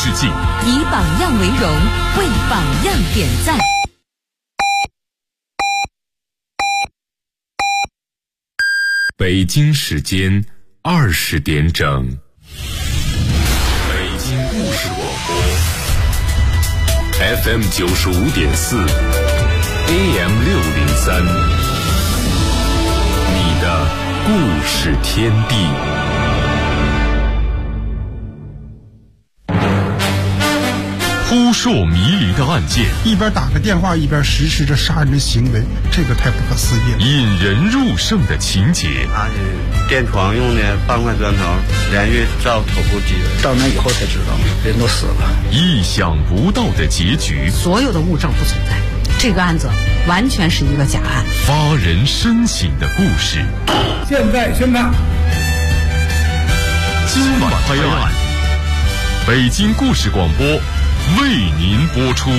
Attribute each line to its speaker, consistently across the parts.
Speaker 1: 致敬，
Speaker 2: 以榜样为荣，为榜样点赞。
Speaker 1: 北京时间20点整，北京故事广播 FM 95.4 AM 603，你的故事天地。扑朔迷离的案件，
Speaker 3: 一边打个电话一边实施着杀人的行为，这个太不可思议了。
Speaker 1: 引人入胜的情节，
Speaker 4: 他是垫床用的半块砖头，连续照头部击人，
Speaker 5: 到那以后才知道人都死了。
Speaker 1: 意想不到的结局，
Speaker 6: 所有的物证不存在，这个案子完全是一个假案。
Speaker 1: 发人深省的故事，
Speaker 3: 现在宣判，
Speaker 1: 今晚拍案，北京故事广播为您播出。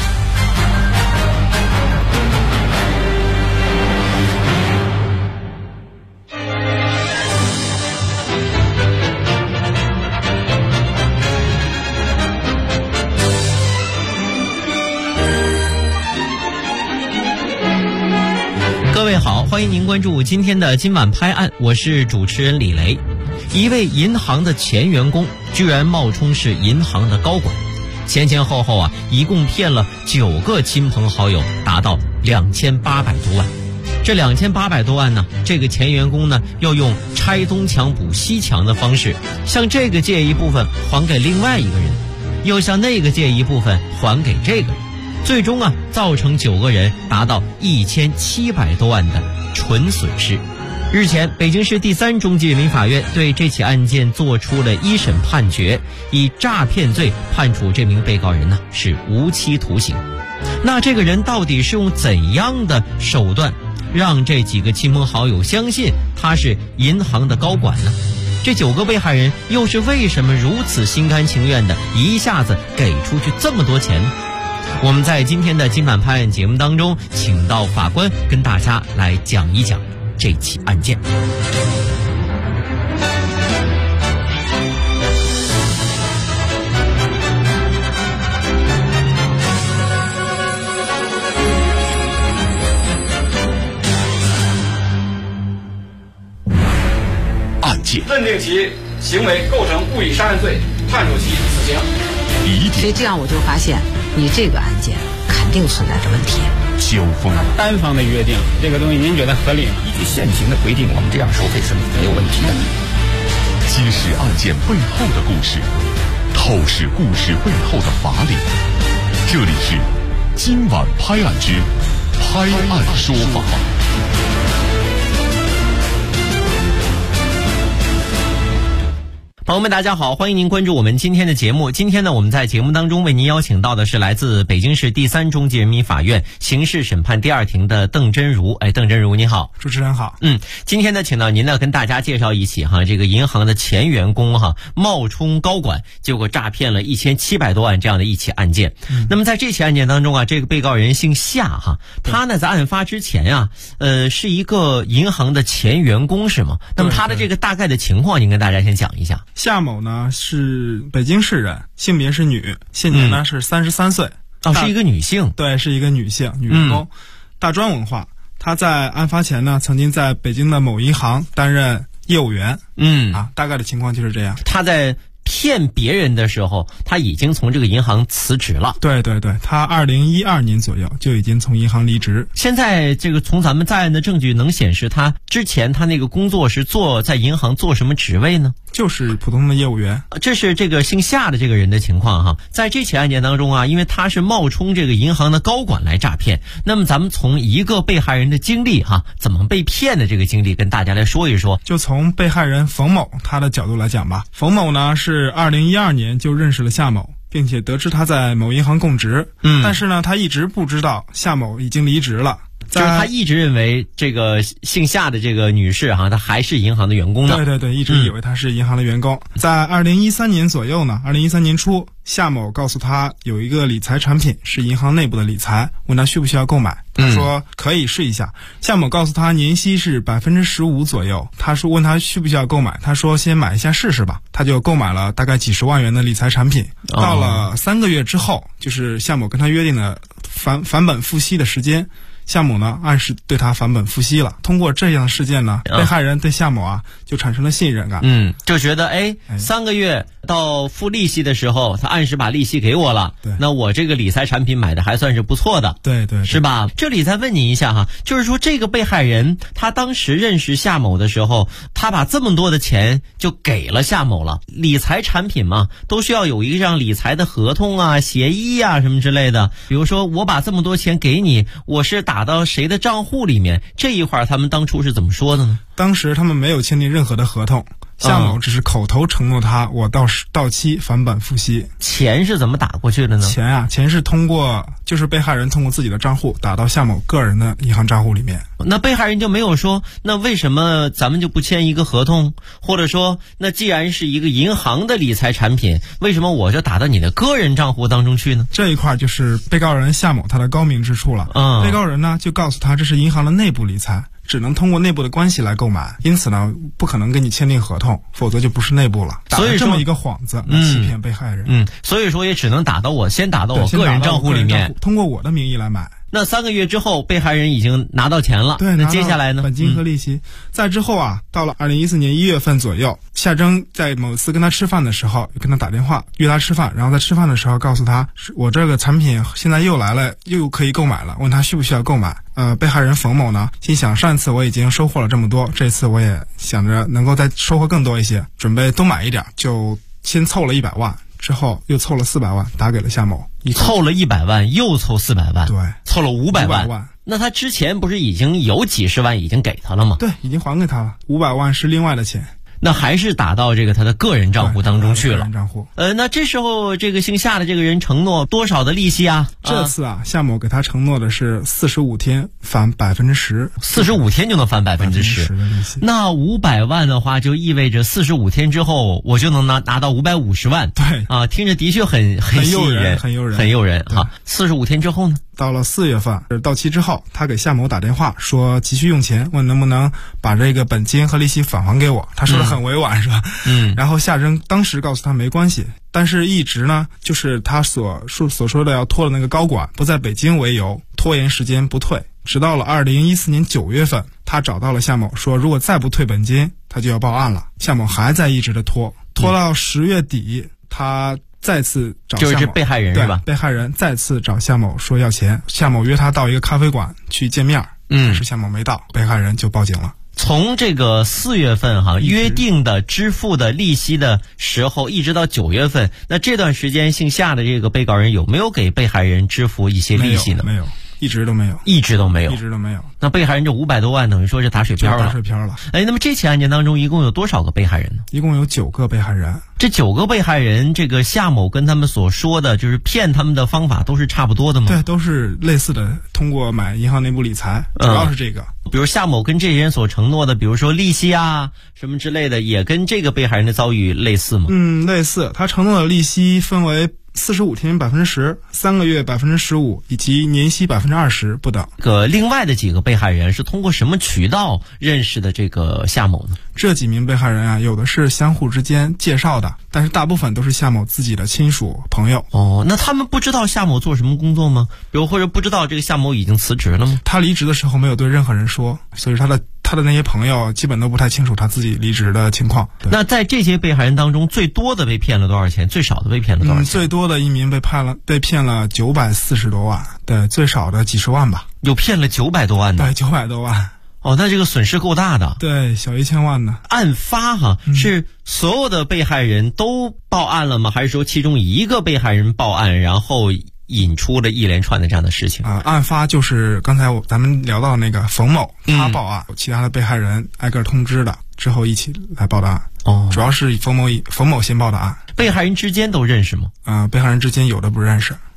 Speaker 7: 各位好，欢迎您关注今天的今晚拍案，我是主持人李雷。一位银行的前员工居然冒充是银行的高管，前后一共骗了9个亲朋好友，达到2800多万。这2800多万呢，这个前员工呢要用拆东墙补西墙的方式，向这个借一部分还给另外一个人，又向那个借一部分还给这个人，最终造成9个人达到1700多万的纯损失。日前，北京市第3中级人民法院对这起案件作出了一审判决，以诈骗罪判处这名被告人呢是无期徒刑。那这个人到底是用怎样的手段让这几个亲朋好友相信他是银行的高管呢？这9个被害人又是为什么如此心甘情愿的一下子给出去这么多钱呢？我们在今天的今晚拍案节目当中，请到法官跟大家来讲一讲这起案件。
Speaker 1: 案件
Speaker 8: 认定其行为构成故意杀人罪，判处其死刑。
Speaker 6: 所以这样我就发现，你这个案件肯定存在着问题。
Speaker 1: 交锋，
Speaker 5: 单方的约定，这个东西您觉得合理吗？
Speaker 9: 依据现行的规定，我们这样收费是没有问题的。
Speaker 1: 揭示案件背后的故事，透视故事背后的法理。这里是今晚拍案之拍案说法。
Speaker 7: 朋友们大家好，欢迎您关注我们今天的节目。今天呢，我们在节目当中为您邀请到的是来自北京市第3中级人民法院刑事审判第2庭的邓真如。邓真如你好。
Speaker 3: 主持人好。
Speaker 7: 今天呢，请到您呢跟大家介绍一起这个银行的前员工冒充高管，结果诈骗了1700多万这样的一起案件。那么在这起案件当中这个被告人姓夏他呢在案发之前是一个银行的前员工是吗？那么他的这个大概的情况您跟大家先讲一下。
Speaker 10: 夏某呢是北京市人，性别是女，现年呢是33岁。
Speaker 7: 是一个女性。
Speaker 10: 对，是一个女性，女员工。大专文化。她在案发前呢，曾经在北京的某银行担任业务员。大概的情况就是这样。
Speaker 7: 她在骗别人的时候，他已经从这个银行辞职了。
Speaker 10: 对，他2012年左右就已经从银行离职。
Speaker 7: 现在这个从咱们在案的证据能显示，他之前他那个工作是在银行做什么职位呢？
Speaker 10: 就是普通的业务员。
Speaker 7: 这是这个姓夏的这个人的情况在这起案件当中因为他是冒充这个银行的高管来诈骗，那么咱们从一个被害人的经历怎么被骗的这个经历跟大家来说一说。
Speaker 10: 就从被害人冯某他的角度来讲吧。冯某呢是2012年就认识了夏某，并且得知他在某银行供职。但是呢他一直不知道夏某已经离职了。
Speaker 7: 就是他一直认为这个姓夏的这个女士哈，她还是银行的员工呢。
Speaker 10: 对对对，一直以为她是银行的员工。在2013年左右呢，2013年初，夏某告诉他有一个理财产品是银行内部的理财，问他需不需要购买。他说可以试一下。夏某告诉他年息是15%左右，他说问他需不需要购买，他说先买一下试试吧。他就购买了大概几十万元的理财产品。到了3个月之后，就是夏某跟他约定的返本付息的时间，夏某呢按时对他返本付息了。通过这样的事件呢，被害人对夏某啊就产生了信任感。
Speaker 7: 就觉得3个月到付利息的时候，他按时把利息给我了。
Speaker 10: 对，
Speaker 7: 那我这个理财产品买的还算是不错的。
Speaker 10: 对对，
Speaker 7: 是吧？这里再问你一下哈，就是说这个被害人他当时认识夏某的时候，他把这么多的钱就给了夏某了。理财产品嘛，都需要有一个这样理财的合同啊、协议啊什么之类的。比如说我把这么多钱给你，我是打到谁的账户里面，这一块他们当初是怎么说的呢？
Speaker 10: 当时他们没有签订任何的合同，夏某只是口头承诺他我到期返本付息。
Speaker 7: 钱是怎么打过去的呢？
Speaker 10: 钱是通过就是被害人通过自己的账户打到夏某个人的银行账户里面。
Speaker 7: 那被害人就没有说那为什么咱们就不签一个合同，或者说那既然是一个银行的理财产品，为什么我就打到你的个人账户当中去呢？
Speaker 10: 这一块就是被告人夏某他的高明之处了。被告人呢就告诉他这是银行的内部理财，只能通过内部的关系来购买，因此呢不可能跟你签订合同，否则就不是内部了。打了这么一个幌子来欺骗被害人。
Speaker 7: 所以说也只能先打到我个人账户里面，
Speaker 10: 通过我的名义来买。
Speaker 7: 那3个月之后，被害人已经拿到钱了。
Speaker 10: 对，
Speaker 7: 那接下来呢？
Speaker 10: 本金和利息。再之后啊，到了2014年1月份左右，夏征在某次跟他吃饭的时候，跟他打电话约他吃饭，然后在吃饭的时候告诉他，我这个产品现在又来了，又可以购买了，问他需不需要购买。被害人冯某呢，心想上次我已经收获了这么多，这次我也想着能够再收获更多一些，准备多买一点，就先凑了100万。之后又凑了400万打给了夏某，
Speaker 7: 凑了100万又凑400万，
Speaker 10: 对，
Speaker 7: 凑了500万。那他之前不是已经有几十万已经给他了吗？
Speaker 10: 对，已经还给他了，500万是另外的钱。
Speaker 7: 那还是打到这个他的个人账户当中去了。个
Speaker 10: 人账户。
Speaker 7: 那这时候这个姓夏的这个人承诺多少的利息啊？
Speaker 10: 这次啊，夏某给他承诺的是45天返10%，45
Speaker 7: 天就能返10%
Speaker 10: 的利息。
Speaker 7: 那500万的话，就意味着45天之后我就能拿到550万。
Speaker 10: 对
Speaker 7: 啊，听着的确很吸引人，
Speaker 10: 很诱
Speaker 7: 人哈。45天之后呢？
Speaker 10: 到了4月份到期之后，他给夏某打电话说急需用钱，问能不能把这个本金和利息返还给我。他说的很委婉是吧？然后夏征当时告诉他没关系，但是一直呢就是他所说的要拖的那个高管不在北京为由，拖延时间不退。直到了2014年9月份，他找到了夏某说如果再不退本金他就要报案了。夏某还在一直的拖到10月底，他再次找夏某，
Speaker 7: 就是被害人是吧？
Speaker 10: 被害人再次找夏某说要钱，夏某约他到一个咖啡馆去见面，但是夏某没到，被害人就报警了。
Speaker 7: 从这个4月份约定的支付的利息的时候，一直到9月份，那这段时间姓夏的这个被告人有没有给被害人支付一些利息呢？
Speaker 10: 没有，一直都没有。
Speaker 7: 那被害人这500多万等于说是打水漂了。那么这起案件当中一共有多少个被害人呢？
Speaker 10: 一共有9个被害人。
Speaker 7: 这9个被害人，这个夏某跟他们所说的就是骗他们的方法都是差不多的吗？
Speaker 10: 对，都是类似的，通过买银行内部理财，主要是这个。
Speaker 7: 比如夏某跟这些人所承诺的，比如说利息啊什么之类的，也跟这个被害人的遭遇类似吗？
Speaker 10: 类似。他承诺的利息分为45天10%、3个月15%以及年息20%不等。
Speaker 7: 另外的几个被害人是通过什么渠道认识的这个夏某呢？
Speaker 10: 这几名被害人啊，有的是相互之间介绍的，但是大部分都是夏某自己的亲属朋友。
Speaker 7: 那他们不知道夏某做什么工作吗？比如或者不知道这个夏某已经辞职了吗？
Speaker 10: 他离职的时候没有对任何人说，所以他的那些朋友基本都不太清楚他自己离职的情况。
Speaker 7: 那在这些被害人当中，最多的被骗了多少钱？最少的被骗了多少钱？
Speaker 10: 最多的一名被骗了940多万，对，最少的几十万吧。
Speaker 7: 有骗了900多万的？
Speaker 10: 对，900多万。
Speaker 7: 那这个损失够大的。
Speaker 10: 对，小1000万呢。
Speaker 7: 案发是所有的被害人都报案了吗？还是说其中一个被害人报案，然后引出了一连串的这样的事情？
Speaker 10: 案发就是刚才咱们聊到那个冯某，他报案，其他的被害人挨个通知的，之后一起来报的案。主要是冯某先报的案。
Speaker 7: 被害人之间都认识吗？
Speaker 10: 被害人之间有的不认识。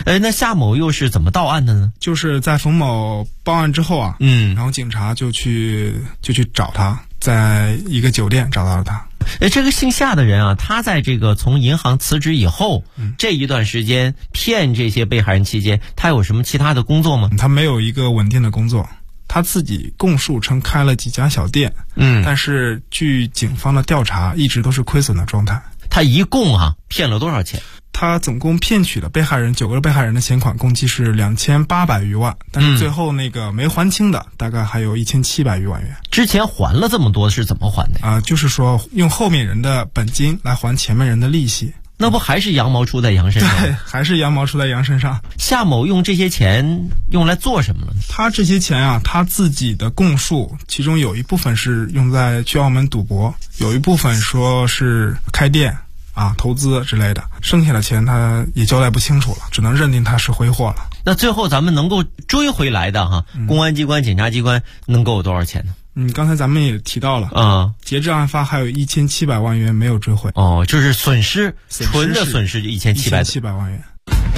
Speaker 7: 那夏某又是怎么到案的呢？
Speaker 10: 就是在冯某报案之后啊，然后警察就去找他，在一个酒店找到了他。
Speaker 7: 这个姓夏的人啊，他在这个从银行辞职以后，这一段时间骗这些被害人期间，他有什么其他的工作吗？
Speaker 10: 他没有一个稳定的工作，他自己供述称开了几家小店，但是据警方的调查，一直都是亏损的状态。
Speaker 7: 他一共骗了多少钱？
Speaker 10: 他总共骗取了9个被害人的钱款，共计是2800余万，但是最后那个没还清的大概还有1700余万元。
Speaker 7: 之前还了这么多是怎么还的？
Speaker 10: 就是说用后面人的本金来还前面人的利息。
Speaker 7: 那不还是羊毛出在羊身上？
Speaker 10: 对，还是羊毛出在羊身上。
Speaker 7: 夏某用这些钱用来做什么了呢？
Speaker 10: 他这些钱啊，他自己的供述，其中有一部分是用在去澳门赌博，有一部分说是开店投资之类的，剩下的钱他也交代不清楚了，只能认定他是挥霍了。
Speaker 7: 那最后咱们能够追回来的公安机关、检察机关能够有多少钱呢？
Speaker 10: 刚才咱们也提到了截至案发还有1700万元没有追回。
Speaker 7: 就是损失纯的损失就1700
Speaker 10: 万元。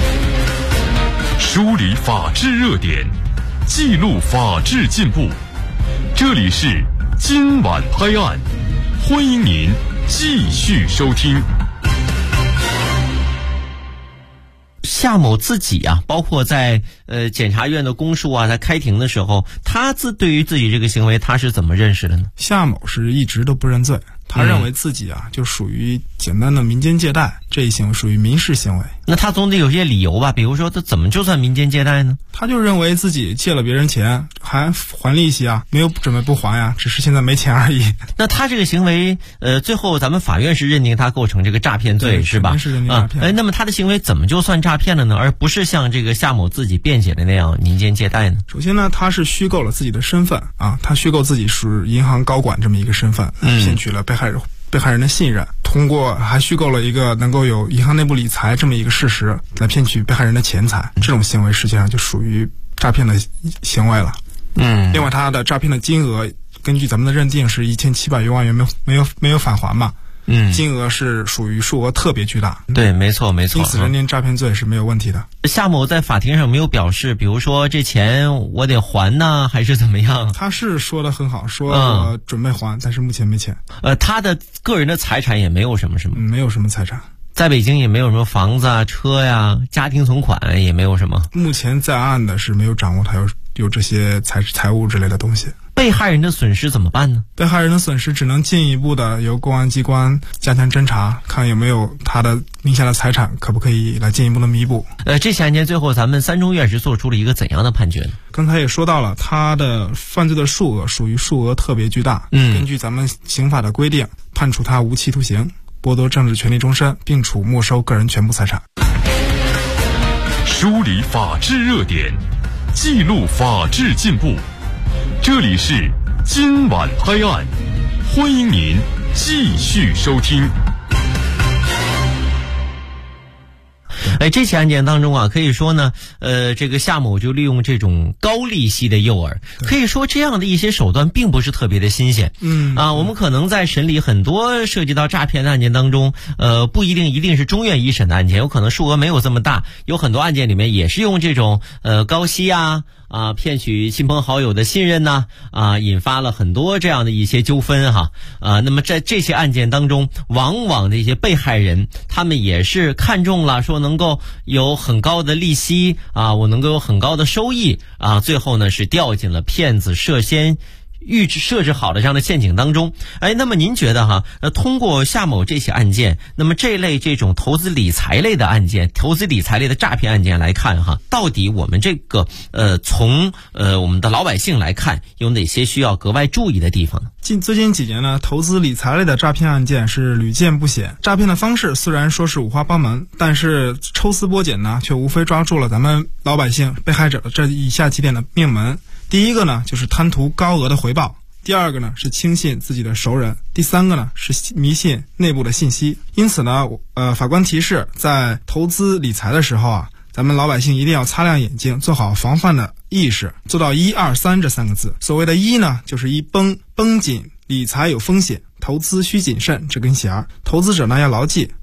Speaker 1: 梳理法治热点，记录法治进步，这里是今晚拍案，欢迎您继续收听。
Speaker 7: 夏某自己包括在检察院的公诉在开庭的时候，他对于自己这个行为他是怎么认识的呢？
Speaker 10: 夏某是一直都不认罪，他认为自己就属于简单的民间借贷，这一行为属于民事行为。
Speaker 7: 那他总得有些理由吧？比如说他怎么就算民间借贷呢？
Speaker 10: 他就认为自己借了别人钱还还利息没有准备不还只是现在没钱而已。
Speaker 7: 那他这个行为最后咱们法院是认定他构成这个诈骗罪是吧？
Speaker 10: 是认定诈骗。
Speaker 7: 那么他的行为怎么就算诈骗了呢？而不是像这个夏某自己辩解的那样民间借贷呢？
Speaker 10: 首先呢，他是虚构了自己的身份他虚构自己是银行高管这么一个身份，骗取了被害人的信任，通过还虚构了一个能够有银行内部理财这么一个事实来骗取被害人的钱财，这种行为实际上就属于诈骗的行为了。另外他的诈骗的金额根据咱们的认定是1700余万元没有返还嘛。金额是属于数额特别巨大。
Speaker 7: 对，没错。
Speaker 10: 因此认定诈骗罪是没有问题的。
Speaker 7: 夏某在法庭上没有表示，比如说这钱我得还呢，还是怎么样？
Speaker 10: 他是说的很好，说我准备还，但是目前没钱。
Speaker 7: 他的个人的财产也没有什么是吗？
Speaker 10: 没有什么财产。
Speaker 7: 在北京也没有什么房子车呀，家庭存款也没有什么。
Speaker 10: 目前在案的是没有掌握他有这些财物之类的东西。
Speaker 7: 被害人的损失怎么办呢？
Speaker 10: 被害人的损失只能进一步的由公安机关加强侦查，看有没有他的名下的财产可不可以来进一步的弥补。
Speaker 7: 这起案件最后咱们三中院是做出了一个怎样的判决呢？
Speaker 10: 刚才也说到了，他的犯罪的数额属于数额特别巨大。根据咱们刑法的规定，判处他无期徒刑，剥夺政治权利终身，并处没收个人全部财产。
Speaker 1: 梳理法治热点，记录法治进步，这里是今晚拍案，欢迎您继续收听。
Speaker 7: 这起案件当中可以说呢，这个夏某就利用这种高利息的诱饵，可以说这样的一些手段并不是特别的新鲜。我们可能在审理很多涉及到诈骗的案件当中，不一定是中院一审的案件，有可能数额没有这么大，有很多案件里面也是用这种高息骗取亲朋好友的信任引发了很多这样的一些纠纷那么在这些案件当中，往往的一些被害人他们也是看中了说能够有很高的利息我能够有很高的收益最后呢是掉进了骗子设置好的这样的陷阱当中。那么您觉得通过夏某这起案件，那么这类这种投资理财类的案件，投资理财类的诈骗案件来看到底我们这个从我们的老百姓来看，有哪些需要格外注意的地方呢？
Speaker 10: 最近几年呢，投资理财类的诈骗案件是屡见不鲜。诈骗的方式虽然说是五花八门，但是抽丝剥茧呢，却无非抓住了咱们老百姓被害者的这以下几点的命门。第一个呢，就是贪图高额的回报；第二个呢，是轻信自己的熟人；第三个呢，是迷信内部的信息。因此呢，法官提示，在投资理财的时候咱们老百姓一定要擦亮眼睛，做好防范的意识，做到1、2、3这3个字。所谓的1呢，就是绷紧，理财有风险，投资需谨慎这根弦。投资者呢要牢记，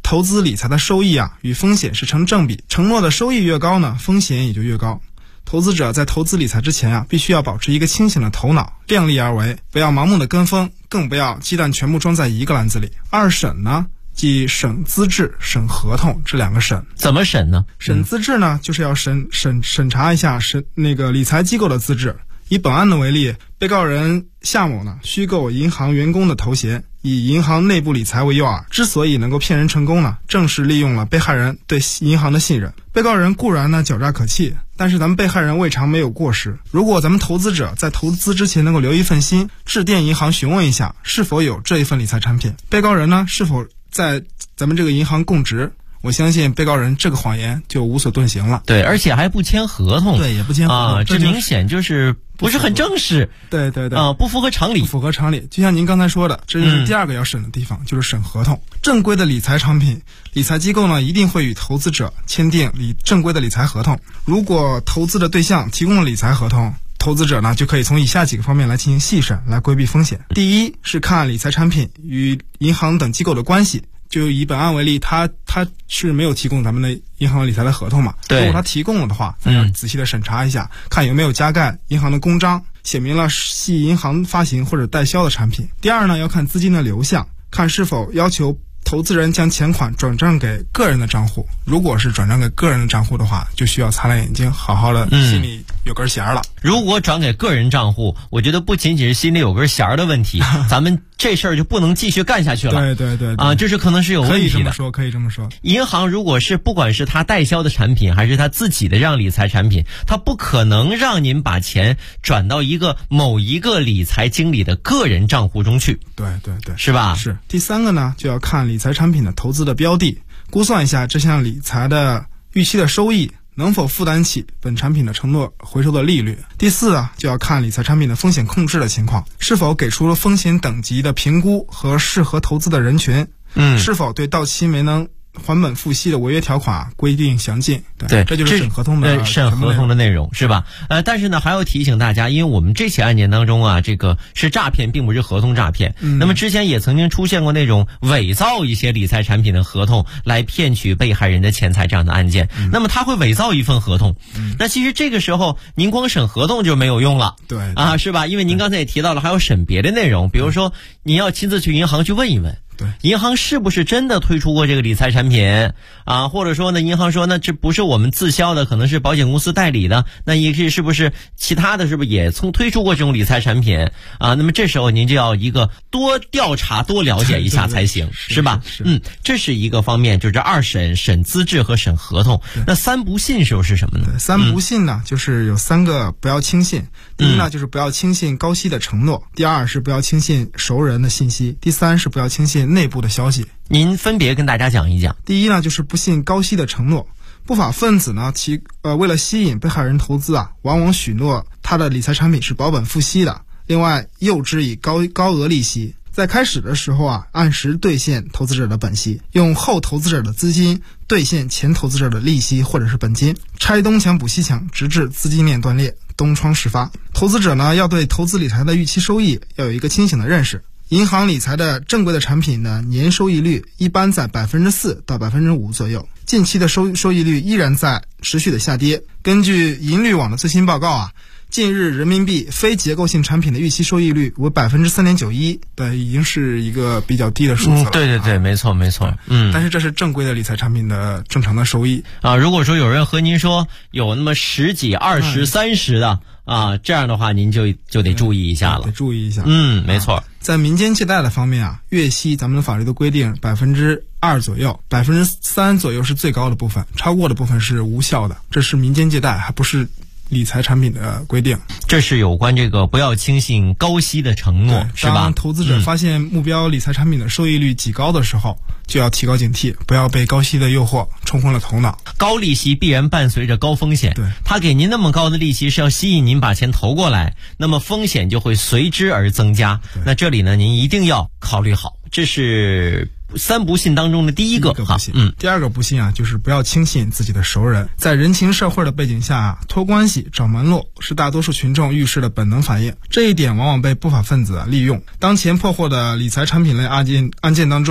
Speaker 10: 投资理财的收益啊与风险是成正比，承诺的收益越高呢，风险也就越高。投资者在投资理财之前啊，必须要保持一个清醒的头脑，量力而为，不要盲目的跟风，更不要鸡蛋全部装在一个篮子里。二审呢，即审资质、审合同这两个审。
Speaker 7: 怎么审呢？
Speaker 10: 审资质呢，就是要审查一下那个理财机构的资质。以本案的为例，被告人夏某呢，虚构银行员工的头衔，以银行内部理财为诱饵，之所以能够骗人成功呢，正是利用了被害人对银行的信任。被告人固然呢狡诈可气，但是咱们被害人未尝没有过失。如果咱们投资者在投资之前能够留一份心，致电银行询问一下是否有这一份理财产品，被告人呢是否在咱们这个银行供职，我相信被告人这个谎言就无所遁形了。
Speaker 7: 对，而且还不签合同。
Speaker 10: 对，也不签合同
Speaker 7: 啊，这明显就是不是很正式。
Speaker 10: 对对对，
Speaker 7: 不符合常理。
Speaker 10: 不符合常理。就像您刚才说的，这就是第二个要审的地方，就是审合同。正规的理财产品，理财机构呢一定会与投资者签订正规的理财合同。如果投资的对象提供了理财合同，投资者呢就可以从以下几个方面来进行细审，来规避风险。第一是看理财产品与银行等机构的关系。就以本案为例，他是没有提供咱们的银行理财的合同嘛？
Speaker 7: 对。
Speaker 10: 如果他提供了的话，咱要仔细的审查一下，看有没有加盖银行的公章，写明了系银行发行或者代销的产品。第二呢，要看资金的流向，看是否要求投资人将钱款转账给个人的账户。如果是转账给个人的账户的话，就需要擦亮眼睛，好好的心里有根弦了。
Speaker 7: 如果转给个人账户，我觉得不仅仅是心里有根弦的问题，咱们这事儿就不能继续干下去了。
Speaker 10: 对对 对
Speaker 7: 啊，这是可能是有问题的。
Speaker 10: 可以这么说。
Speaker 7: 银行如果是不管是他代销的产品，还是他自己的这样理财产品，他不可能让您把钱转到某一个理财经理的个人账户中去。
Speaker 10: 对对对，
Speaker 7: 是吧？
Speaker 10: 是。第三个呢，就要看理财产品的投资的标的，估算一下这项理财的预期的收益能否负担起本产品的承诺回收的利率。第四啊，就要看理财产品的风险控制的情况，是否给出了风险等级的评估和适合投资的人群，是否对到期没能还本付息的违约条款规定详尽。
Speaker 7: 对，
Speaker 10: 这就是审合同的
Speaker 7: 审合同的内容，是吧？但是呢，还要提醒大家，因为我们这起案件当中啊，这个是诈骗，并不是合同诈骗。那么之前也曾经出现过那种伪造一些理财产品的合同来骗取被害人的钱财这样的案件。那么他会伪造一份合同，那其实这个时候您光审合同就没有用了。
Speaker 10: 对
Speaker 7: 啊，是吧？因为您刚才也提到了，还要审别的内容，比如说您要亲自去银行去问一问。
Speaker 10: 对，
Speaker 7: 银行是不是真的推出过这个理财产品啊？或者说呢，银行说那这不是我们自销的，可能是保险公司代理的，那是不是其他的是不是也推出过这种理财产品啊？那么这时候您就要一个多调查多了解一下才行，
Speaker 10: 对
Speaker 7: 是吧？这是一个方面，就是这二审审资质和审合同。那三不信是什么呢？
Speaker 10: 三不信呢，就是有三个不要轻信。第一呢，就是不要轻信高息的承诺；第二是不要轻信熟人的信息；第三是不要轻信内部的消息。
Speaker 7: 您分别跟大家讲一讲。
Speaker 10: 第一呢，就是不信高息的承诺。不法分子呢，为了吸引被害人投资啊，往往许诺他的理财产品是保本付息的，另外诱之以高额利息。在开始的时候啊，按时兑现投资者的本息，用后投资者的资金兑现前投资者的利息或者是本金，拆东墙补西墙，直至资金链断裂，东窗事发。投资者呢，要对投资理财的预期收益要有一个清醒的认识。银行理财的正规的产品呢，年收益率一般在 4% 到 5% 左右，近期的收益率依然在持续的下跌。根据银律网的最新报告啊，近日人民币非结构性产品的预期收益率为 3.91%， 已经是一个比较低的数字了。
Speaker 7: 对对对，没错没错。
Speaker 10: 但是这是正规的理财产品的正常的收益
Speaker 7: 啊。如果说有人和您说有那么10几、20、30的啊，这样的话您就得注意一下了。
Speaker 10: 得注意一下。
Speaker 7: 没错。
Speaker 10: 在民间借贷的方面啊，月息咱们的法律的规定 2% 左右， 3% 左右是最高的部分，超过的部分是无效的。这是民间借贷，还不是理财产品的规定。
Speaker 7: 这是有关这个不要轻信高息的承诺，是吧？
Speaker 10: 当投资者发现目标理财产品的收益率极高的时候，就要提高警惕，不要被高息的诱惑冲昏了头脑。
Speaker 7: 高利息必然伴随着高风险，
Speaker 10: 对，
Speaker 7: 他给您那么高的利息是要吸引您把钱投过来，那么风险就会随之而增加。那这里呢，您一定要考虑好，这是三不信当中的第一个
Speaker 10: 不信。第二个不信啊，就是不要轻信自己的熟人。在人情社会的背景下啊，托关系找门路是大多数群众遇事的本能反应，这一点往往被不法分子利用。当前破获的理财产品类案件当中，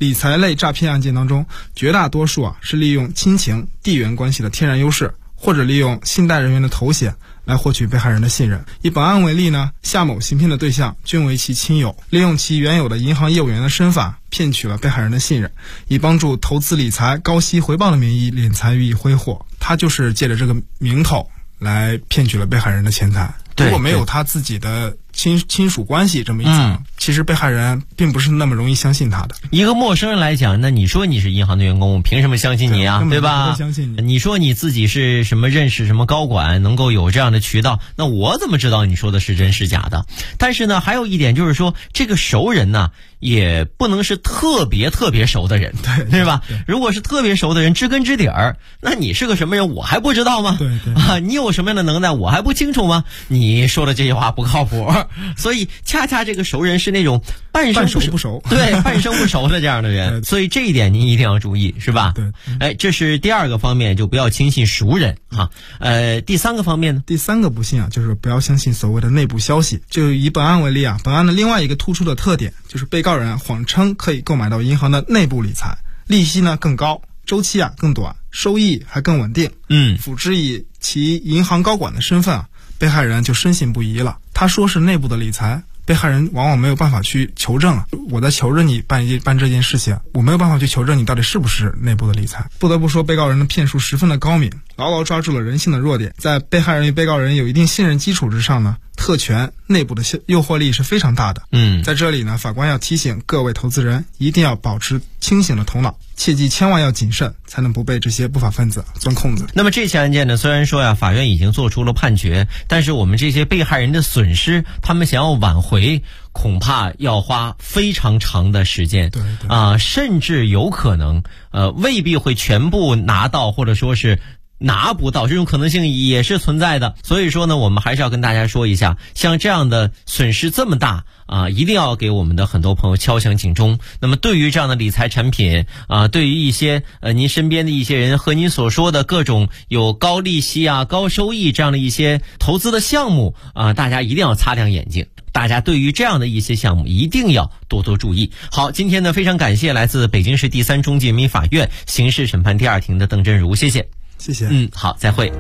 Speaker 10: 理财类诈骗案件当中，绝大多数是利用亲情、地缘关系的天然优势，或者利用信贷人员的头衔来获取被害人的信任。以本案为例呢，夏某行骗的对象均为其亲友，利用其原有的银行业务员的身份骗取了被害人的信任，以帮助投资理财高息回报的名义敛财予以挥霍。他就是借着这个名头来骗取了被害人的钱财。如果没有他自己的亲属关系这么一层，其实被害人并不是那么容易相信他的。
Speaker 7: 一个陌生人来讲，那你说你是银行的员工，我凭什么相信你啊？对吧？
Speaker 10: 相信你。
Speaker 7: 你说你自己是什么认识什么高管，能够有这样的渠道，那我怎么知道你说的是真是假的？但是呢，还有一点就是说，这个熟人呢，也不能是特别熟的人，对吧？如果是特别熟的人，知根知底儿，那你是个什么人，我还不知道吗？
Speaker 10: 对
Speaker 7: 你有什么样的能耐，我还不清楚吗？你说的这些话不靠谱。所以恰恰这个熟人是那种半生不熟，对，半生不熟的这样的人。所以这一点您一定要注意，是吧？
Speaker 10: 对，
Speaker 7: 这是第二个方面，就不要轻信熟人哈。第三个方面呢？
Speaker 10: 第三个不幸就是不要相信所谓的内部消息。就以本案为例本案的另外一个突出的特点就是被告人谎称可以购买到银行的内部理财，利息呢更高，周期更短，收益还更稳定。辅之以其银行高管的身份被害人就深信不疑了。他说是内部的理财，被害人往往没有办法去求证我在求着你办这件事情，我没有办法去求证你到底是不是内部的理财。不得不说，被告人的骗术十分的高明，牢牢抓住了人性的弱点。在被害人与被告人有一定信任基础之上呢，特权内部的诱惑力是非常大的。在这里呢，法官要提醒各位投资人，一定要保持清醒的头脑，切记千万要谨慎，才能不被这些不法分子钻空子。
Speaker 7: 那么这起案件呢，虽然说法院已经做出了判决，但是我们这些被害人的损失，他们想要挽回，恐怕要花非常长的时间。甚至有可能未必会全部拿到，或者说是拿不到，这种可能性也是存在的。所以说呢，我们还是要跟大家说一下，像这样的损失这么大一定要给我们的很多朋友敲响警钟。那么对于这样的理财产品对于一些您身边的一些人和您所说的各种有高利息高收益这样的一些投资的项目大家一定要擦亮眼睛。大家对于这样的一些项目一定要多多注意。好，今天呢非常感谢来自北京市第3中级人民法院刑事审判第2庭的邓真如，谢谢。
Speaker 10: 谢谢。
Speaker 7: 好，再会。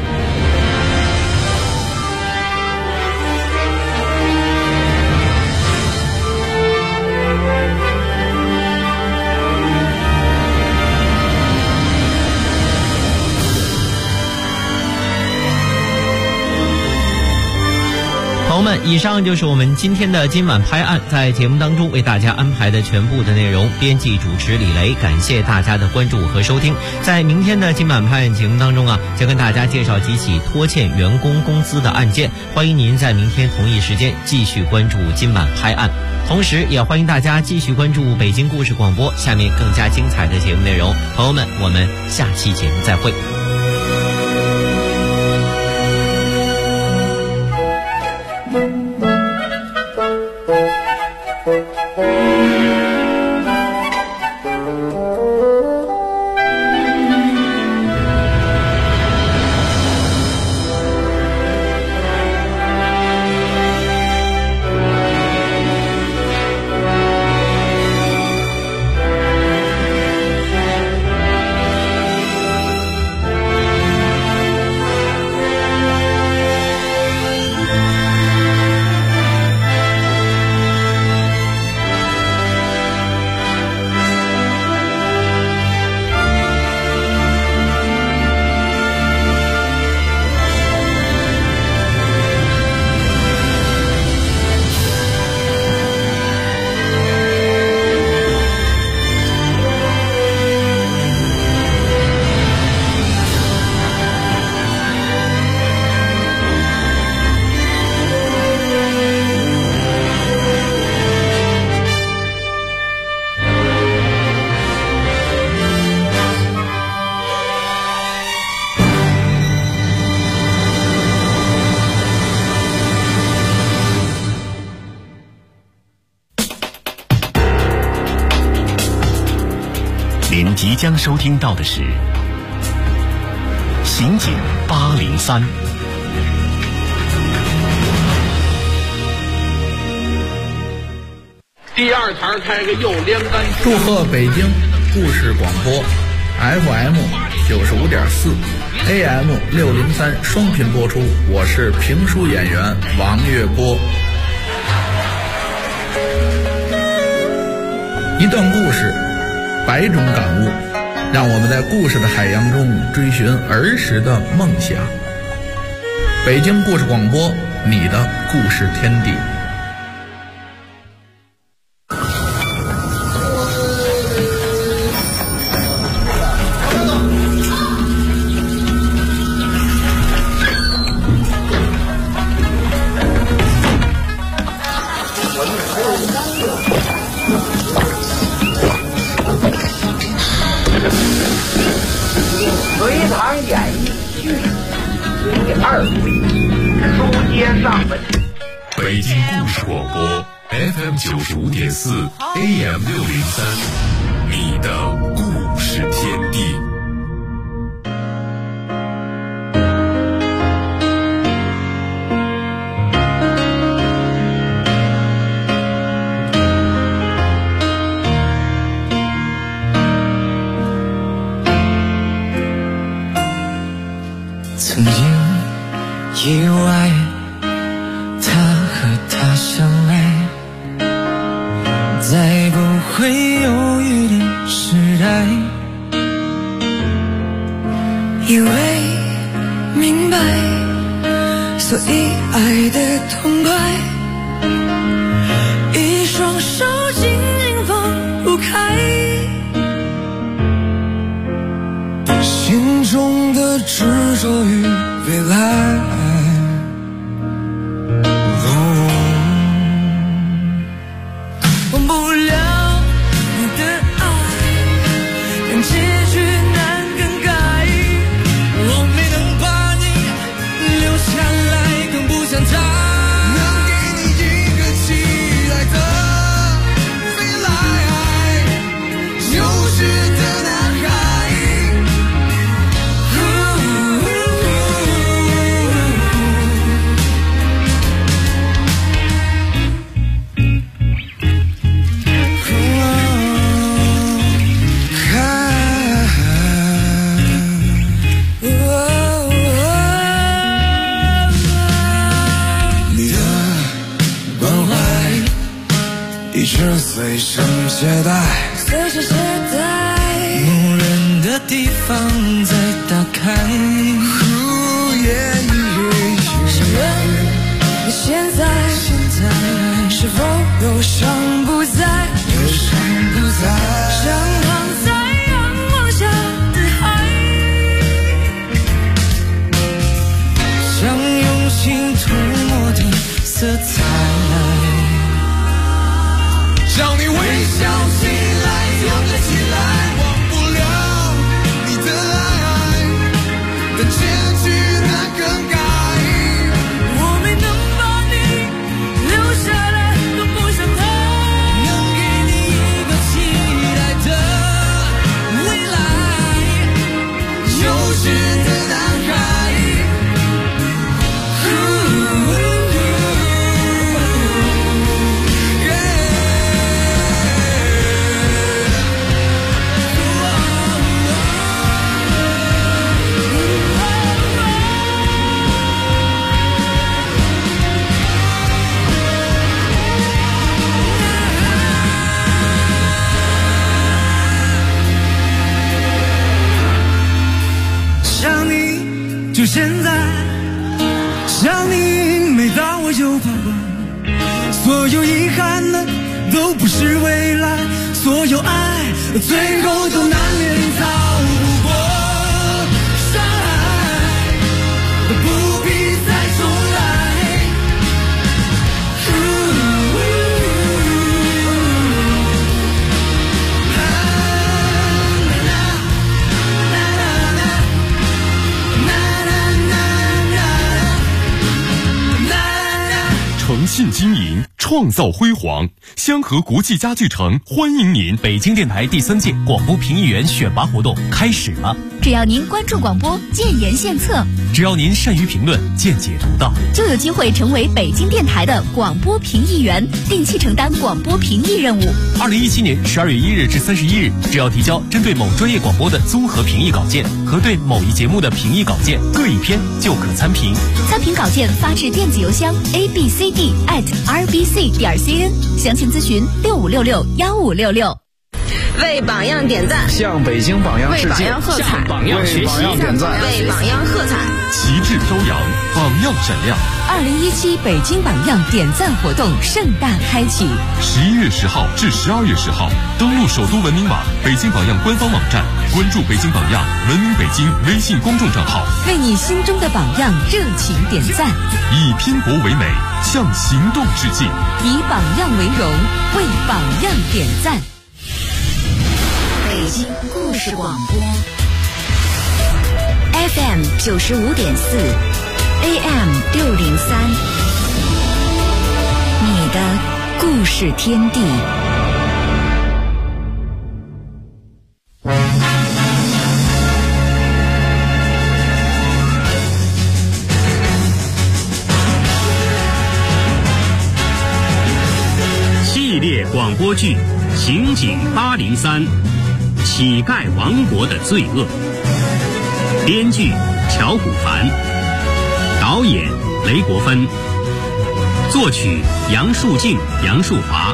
Speaker 7: 朋友们，以上就是我们今天的今晚拍案，在节目当中为大家安排的全部的内容。编辑主持李雷，感谢大家的关注和收听。在明天的今晚拍案节目当中将跟大家介绍几起拖欠员工工资的案件，欢迎您在明天同一时间继续关注今晚拍案。同时也欢迎大家继续关注北京故事广播，下面更加精彩的节目内容。朋友们，我们下期节目再会。
Speaker 1: 您即将收听到的是《刑警803》。
Speaker 8: 第二台开个右连杆。
Speaker 11: 祝贺北京故事广播 FM 95.4 AM 603双频播出，我是评书演员王月波。一段故事，百种感悟，让我们在故事的海洋中追寻儿时的梦想。北京故事广播，你的故事天地。
Speaker 12: 隋唐演义序第2回，书接上文。
Speaker 1: 北京故事广播 FM 95.4 AM 603，你的故事天地。
Speaker 13: 曾经意外他和她相爱，在不会犹豫的时代，
Speaker 14: 以为明白，所以爱得痛快，一双手紧紧放不开，
Speaker 13: 心中的执着于未来，忘不了你的爱，但结局难更改，我没能把你留下来，更不想再能给你一个期待的未来，幼稚的男孩。一直随身携带，无人的地方再打开。
Speaker 14: 想问你现在是否忧伤不在？像躺在阳光下的海，
Speaker 13: 想用心涂抹的色彩，让你微笑起来，勇敢起来，忘不了你的爱，但结局难更改，我没能把你留下来，更不想太能给你一个期待的未来，幼稚的男孩。就现在想你，每当我就跑过，所有遗憾的都不是未来，所有爱最后都难免逃不过伤害，不必再重来。
Speaker 1: 诚信经营，创造辉煌。香河国际家具城欢迎您！
Speaker 7: 北京电台第3届广播评议员选拔活动开始了。
Speaker 2: 只要您关注广播，建言献策，
Speaker 15: 只要您善于评论，见解独到，
Speaker 2: 就有机会成为北京电台的广播评议员，定期承担广播评议任务。
Speaker 15: 2017年12月1日至31日，只要提交针对某专业广播的综合评议稿件和对某一节目的评议稿件各一篇，就可参评。
Speaker 2: 参评稿件发至电子邮箱 abcd@rbc.cn， 详情咨询65661566。
Speaker 16: 为榜样点赞，
Speaker 17: 向北京榜样致敬，
Speaker 16: 为榜样喝彩，
Speaker 17: 为榜样学习，点赞，
Speaker 16: 为榜样喝彩，
Speaker 1: 旗帜飘扬，榜样闪亮。
Speaker 2: 2017北京榜样点赞活动盛大开启
Speaker 1: ，11月10号至12月10号，登录首都文明网、北京榜样官方网站，关注北京榜样、文明北京微信公众账号，
Speaker 2: 为你心中的榜样热情点赞，
Speaker 1: 以拼搏为美，向行动致敬，
Speaker 2: 以榜样为荣，为榜样点赞。
Speaker 18: 北京故事广播 FM 95.4 AM 603，你的故事天地。
Speaker 19: 系列广播剧《刑警803》，乞丐王国的罪恶。编剧乔古凡，导演雷国芬，作曲杨树静、杨树华。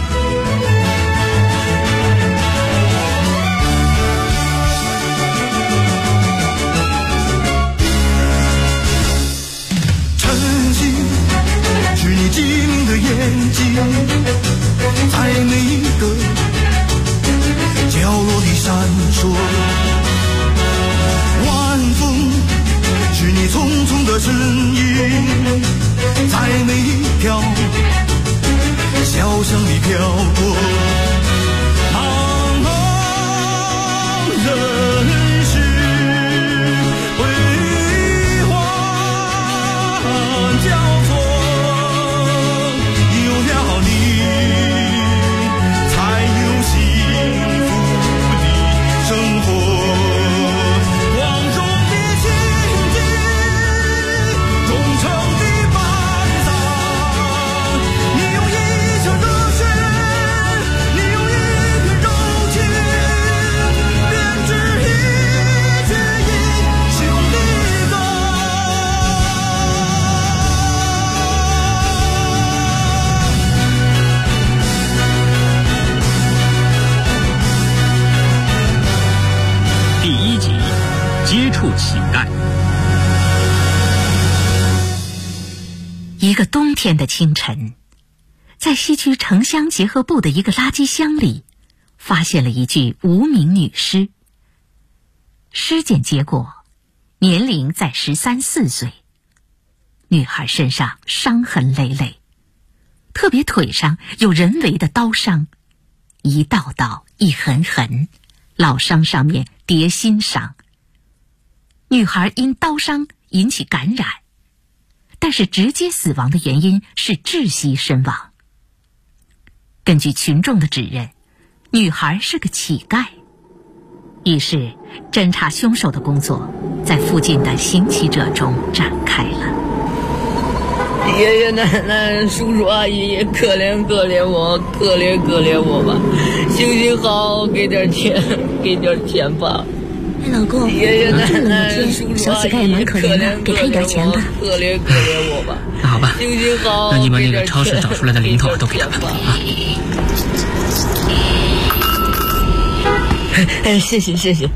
Speaker 13: 晨曦是你精灵的眼睛，在每一个角落里闪烁。晚风是你匆匆的身影，在每一条小巷里飘过。茫茫人世辉煌交错，有了你才有幸福的生活。
Speaker 19: 接触乞丐。
Speaker 20: 一个冬天的清晨，在西区城乡结合部的一个垃圾箱里，发现了一具无名女尸。尸检结果，年龄在13、14岁。女孩身上伤痕累累，特别腿上有人为的刀伤，一道道，一痕痕，老伤上面叠新伤。女孩因刀伤引起感染，但是直接死亡的原因是窒息身亡。根据群众的指认，女孩是个乞丐。于是侦查凶手的工作在附近的行乞者中展开了。
Speaker 21: 爷爷奶奶、叔叔阿姨，可怜可怜我，可怜可怜我吧！行行好，给点钱，给点钱吧。
Speaker 22: 老公，
Speaker 21: 爷爷奶奶、
Speaker 22: 叔叔阿姨，小乞丐也蛮可怜的，给他一点钱吧。
Speaker 21: 可怜可怜我吧。
Speaker 22: 那好吧，
Speaker 21: 行行好，
Speaker 22: 那你把那个超市找出来的零头都给他吧啊！
Speaker 21: 哎，谢谢谢谢。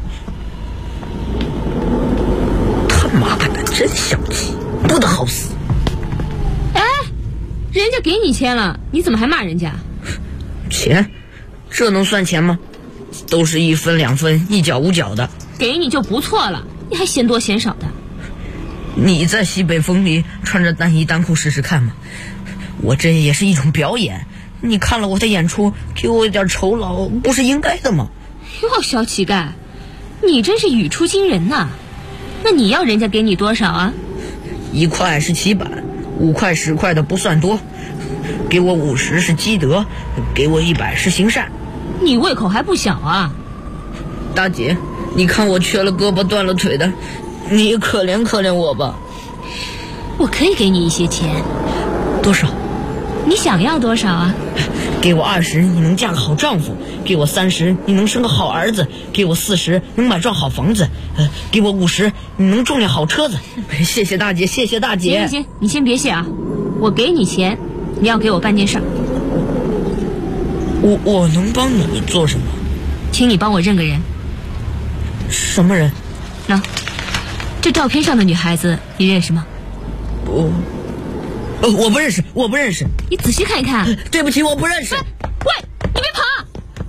Speaker 21: 他妈的，真小气，不得好死！
Speaker 22: 哎，人家给你钱了，你怎么还骂人家？
Speaker 21: 钱？这能算钱吗？都是1分2分，1角5角的。
Speaker 22: 给你就不错了，你还嫌多嫌少的。
Speaker 21: 你在西北风里穿着单衣单裤试试看嘛？我这也是一种表演，你看了我的演出，给我一点酬劳，不是应该的吗？
Speaker 22: 哟，小乞丐，你真是语出惊人呐！那你要人家给你多少啊
Speaker 21: ？1块是起板，5块10块的不算多，给我50是积德，给我100是行善。
Speaker 22: 你胃口还不小啊！
Speaker 21: 大姐， 你看我缺了胳膊断了腿的，你可怜可怜我吧。
Speaker 22: 我可以给你一些钱。
Speaker 21: 多少？
Speaker 22: 你想要多少啊？
Speaker 21: 给我20，你能嫁个好丈夫；给我30，你能生个好儿子；给我40，能买幢好房子；给我50，你能种辆好车子。谢谢大姐，谢谢大姐。
Speaker 22: 行，你先别谢啊，我给你钱，你要给我办件事。
Speaker 21: 我能帮你做什么？
Speaker 22: 请你帮我认个人。
Speaker 21: 什么人？
Speaker 22: 那这照片上的女孩子你认识吗？
Speaker 21: 我不认识，我不认识。
Speaker 22: 你仔细看一看。
Speaker 21: 对不起，我不认识。
Speaker 22: 喂，你别跑！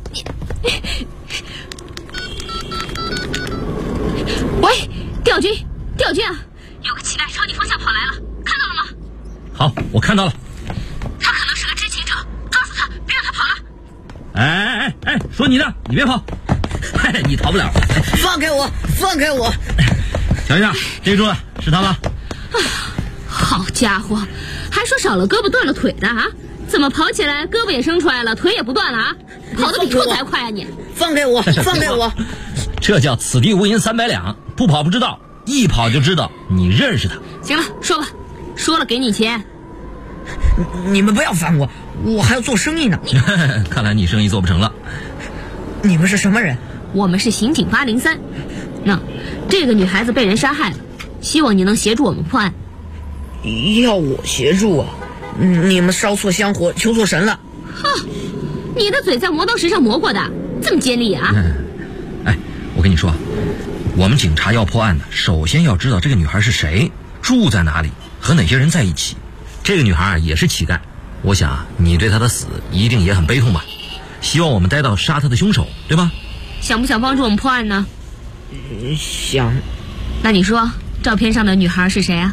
Speaker 22: 喂，调军啊，有个乞丐朝你方向跑来了，看到了吗？
Speaker 4: 好，我看到了。
Speaker 22: 他可能是个知情者，抓住他，别让他跑了。
Speaker 4: 哎，说你的，你别跑。嘿，你逃不了。
Speaker 21: 放开我，放开我！
Speaker 4: 小姨子，这住了，是他吗？
Speaker 22: 好家伙，还说少了胳膊断了腿的啊？怎么跑起来胳膊也生出来了，腿也不断了啊？跑得比兔子还快啊你！
Speaker 21: 放开我，放开我！
Speaker 4: 这叫此地无银300两，不跑不知道，一跑就知道你认识他。
Speaker 22: 行了，说吧，说了给你钱。
Speaker 21: 你们不要烦我，我还要做生意呢。
Speaker 4: 看来你生意做不成了。
Speaker 21: 你们是什么人？
Speaker 22: 我们是刑警803。那这个女孩子被人杀害了，希望你能协助我们破案。
Speaker 21: 要我协助啊？你们烧错香火，求错神了。
Speaker 22: 哼，你的嘴在磨刀石上磨过的，这么尖利啊？
Speaker 4: 我跟你说，我们警察要破案的，首先要知道这个女孩是谁，住在哪里，和哪些人在一起。这个女孩也是乞丐，我想你对她的死一定也很悲痛吧？希望我们逮到杀她的凶手，对吧？
Speaker 22: 想不想帮助我们破案呢？
Speaker 21: 想。
Speaker 22: 那你说，照片上的女孩是谁啊？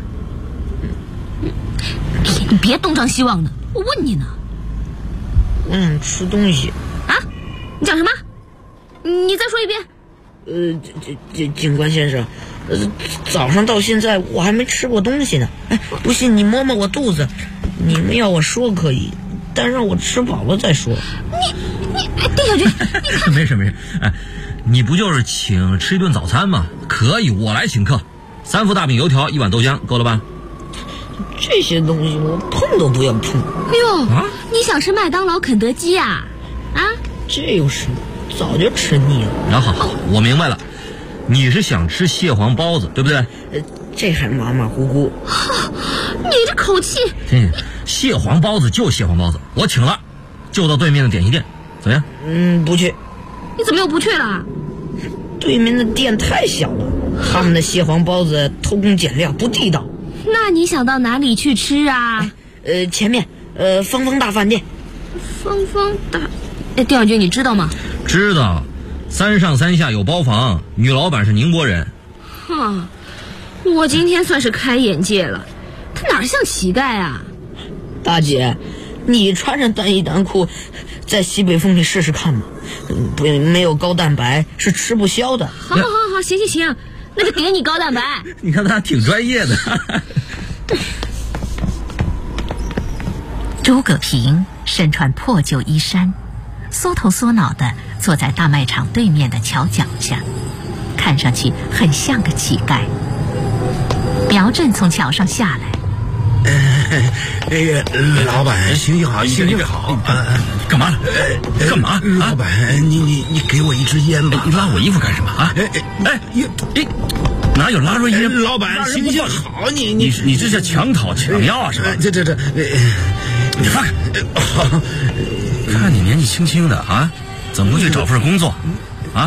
Speaker 22: 你别东张西望的，我问你呢。
Speaker 21: 我想吃东西。
Speaker 22: 啊？你讲什么？你再说一遍。
Speaker 21: 警官先生，早上到现在我还没吃过东西呢。不信你摸摸我肚子，你们要我说可以，但让我吃饱了再说。
Speaker 22: 丁小军，你看。
Speaker 4: 没事。你不就是请吃一顿早餐吗？可以，我来请客，3副大饼油条，1碗豆浆，够了吧？
Speaker 21: 这些东西我碰都不要碰。
Speaker 22: 哎呦，你想吃麦当劳、肯德基啊？
Speaker 21: 这有什么？早就吃腻了。
Speaker 4: 好，我明白了，你是想吃蟹黄包子，对不对？
Speaker 21: 这还马马虎虎。
Speaker 22: 你这口气。
Speaker 4: 蟹黄包子就蟹黄包子，我请了，就到对面的点心店，怎么样？
Speaker 21: 不去。
Speaker 22: 你怎么又不去了？
Speaker 21: 对面的店太小了，他们的蟹黄包子偷工减料，不地道。
Speaker 22: 那你想到哪里去吃啊？
Speaker 21: 前面芳芳大饭店。
Speaker 22: 芳大，丁小军你知道吗？
Speaker 4: 知道，3上3下有包房，女老板是宁波人。
Speaker 22: 我今天算是开眼界了，他哪像乞丐啊？
Speaker 21: 大姐，你穿上单衣单裤在西北风里试试看嘛，没有高蛋白是吃不消的。
Speaker 22: 好，行，那就给你高蛋白。
Speaker 4: 你看他挺专业的。
Speaker 20: 诸葛平身穿破旧衣衫，缩头缩脑地坐在大卖场对面的桥脚下，看上去很像个乞丐。苗振从桥上下来。
Speaker 6: 老板，行行好，行行好。
Speaker 4: 干嘛？干嘛？
Speaker 6: 老板，你给我一支烟吧。
Speaker 4: 你拉我衣服干什么啊？哪有拉着烟？
Speaker 6: 老板，行行好，你
Speaker 4: 这是强讨强要是吧？你放开！看你年纪轻轻的啊，怎么不去找份工作啊？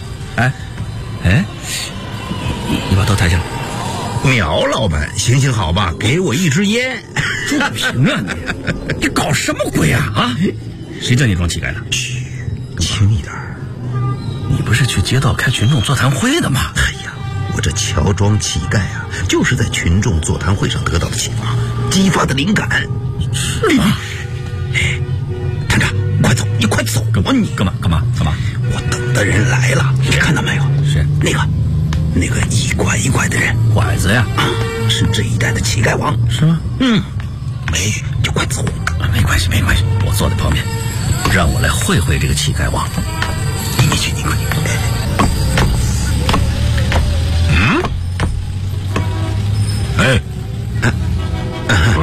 Speaker 4: 你把头抬起来。
Speaker 6: 苗老板，行行好吧，给我一支烟。
Speaker 4: 朱平啊，你搞什么鬼啊？谁叫你装乞丐的？
Speaker 6: 嘘，轻一点。
Speaker 4: 你不是去街道开群众座谈会的吗？
Speaker 6: 哎呀，我这乔装乞丐啊，就是在群众座谈会上得到的启发，激发的灵感。
Speaker 4: 是吗？
Speaker 6: 探长，快走！你快走！
Speaker 4: 干嘛？
Speaker 6: 我等的人来了，你看到没有？
Speaker 4: 是
Speaker 6: 那个一拐一拐的人，
Speaker 4: 拐子呀，
Speaker 6: 是这一代的乞丐王，
Speaker 4: 是吗？
Speaker 6: 嘘，就快走。
Speaker 4: 没关系，我坐在旁边，让我来会会这个乞丐王。
Speaker 6: 你去。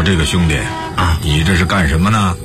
Speaker 5: 这个兄弟啊，你这是干什么呢？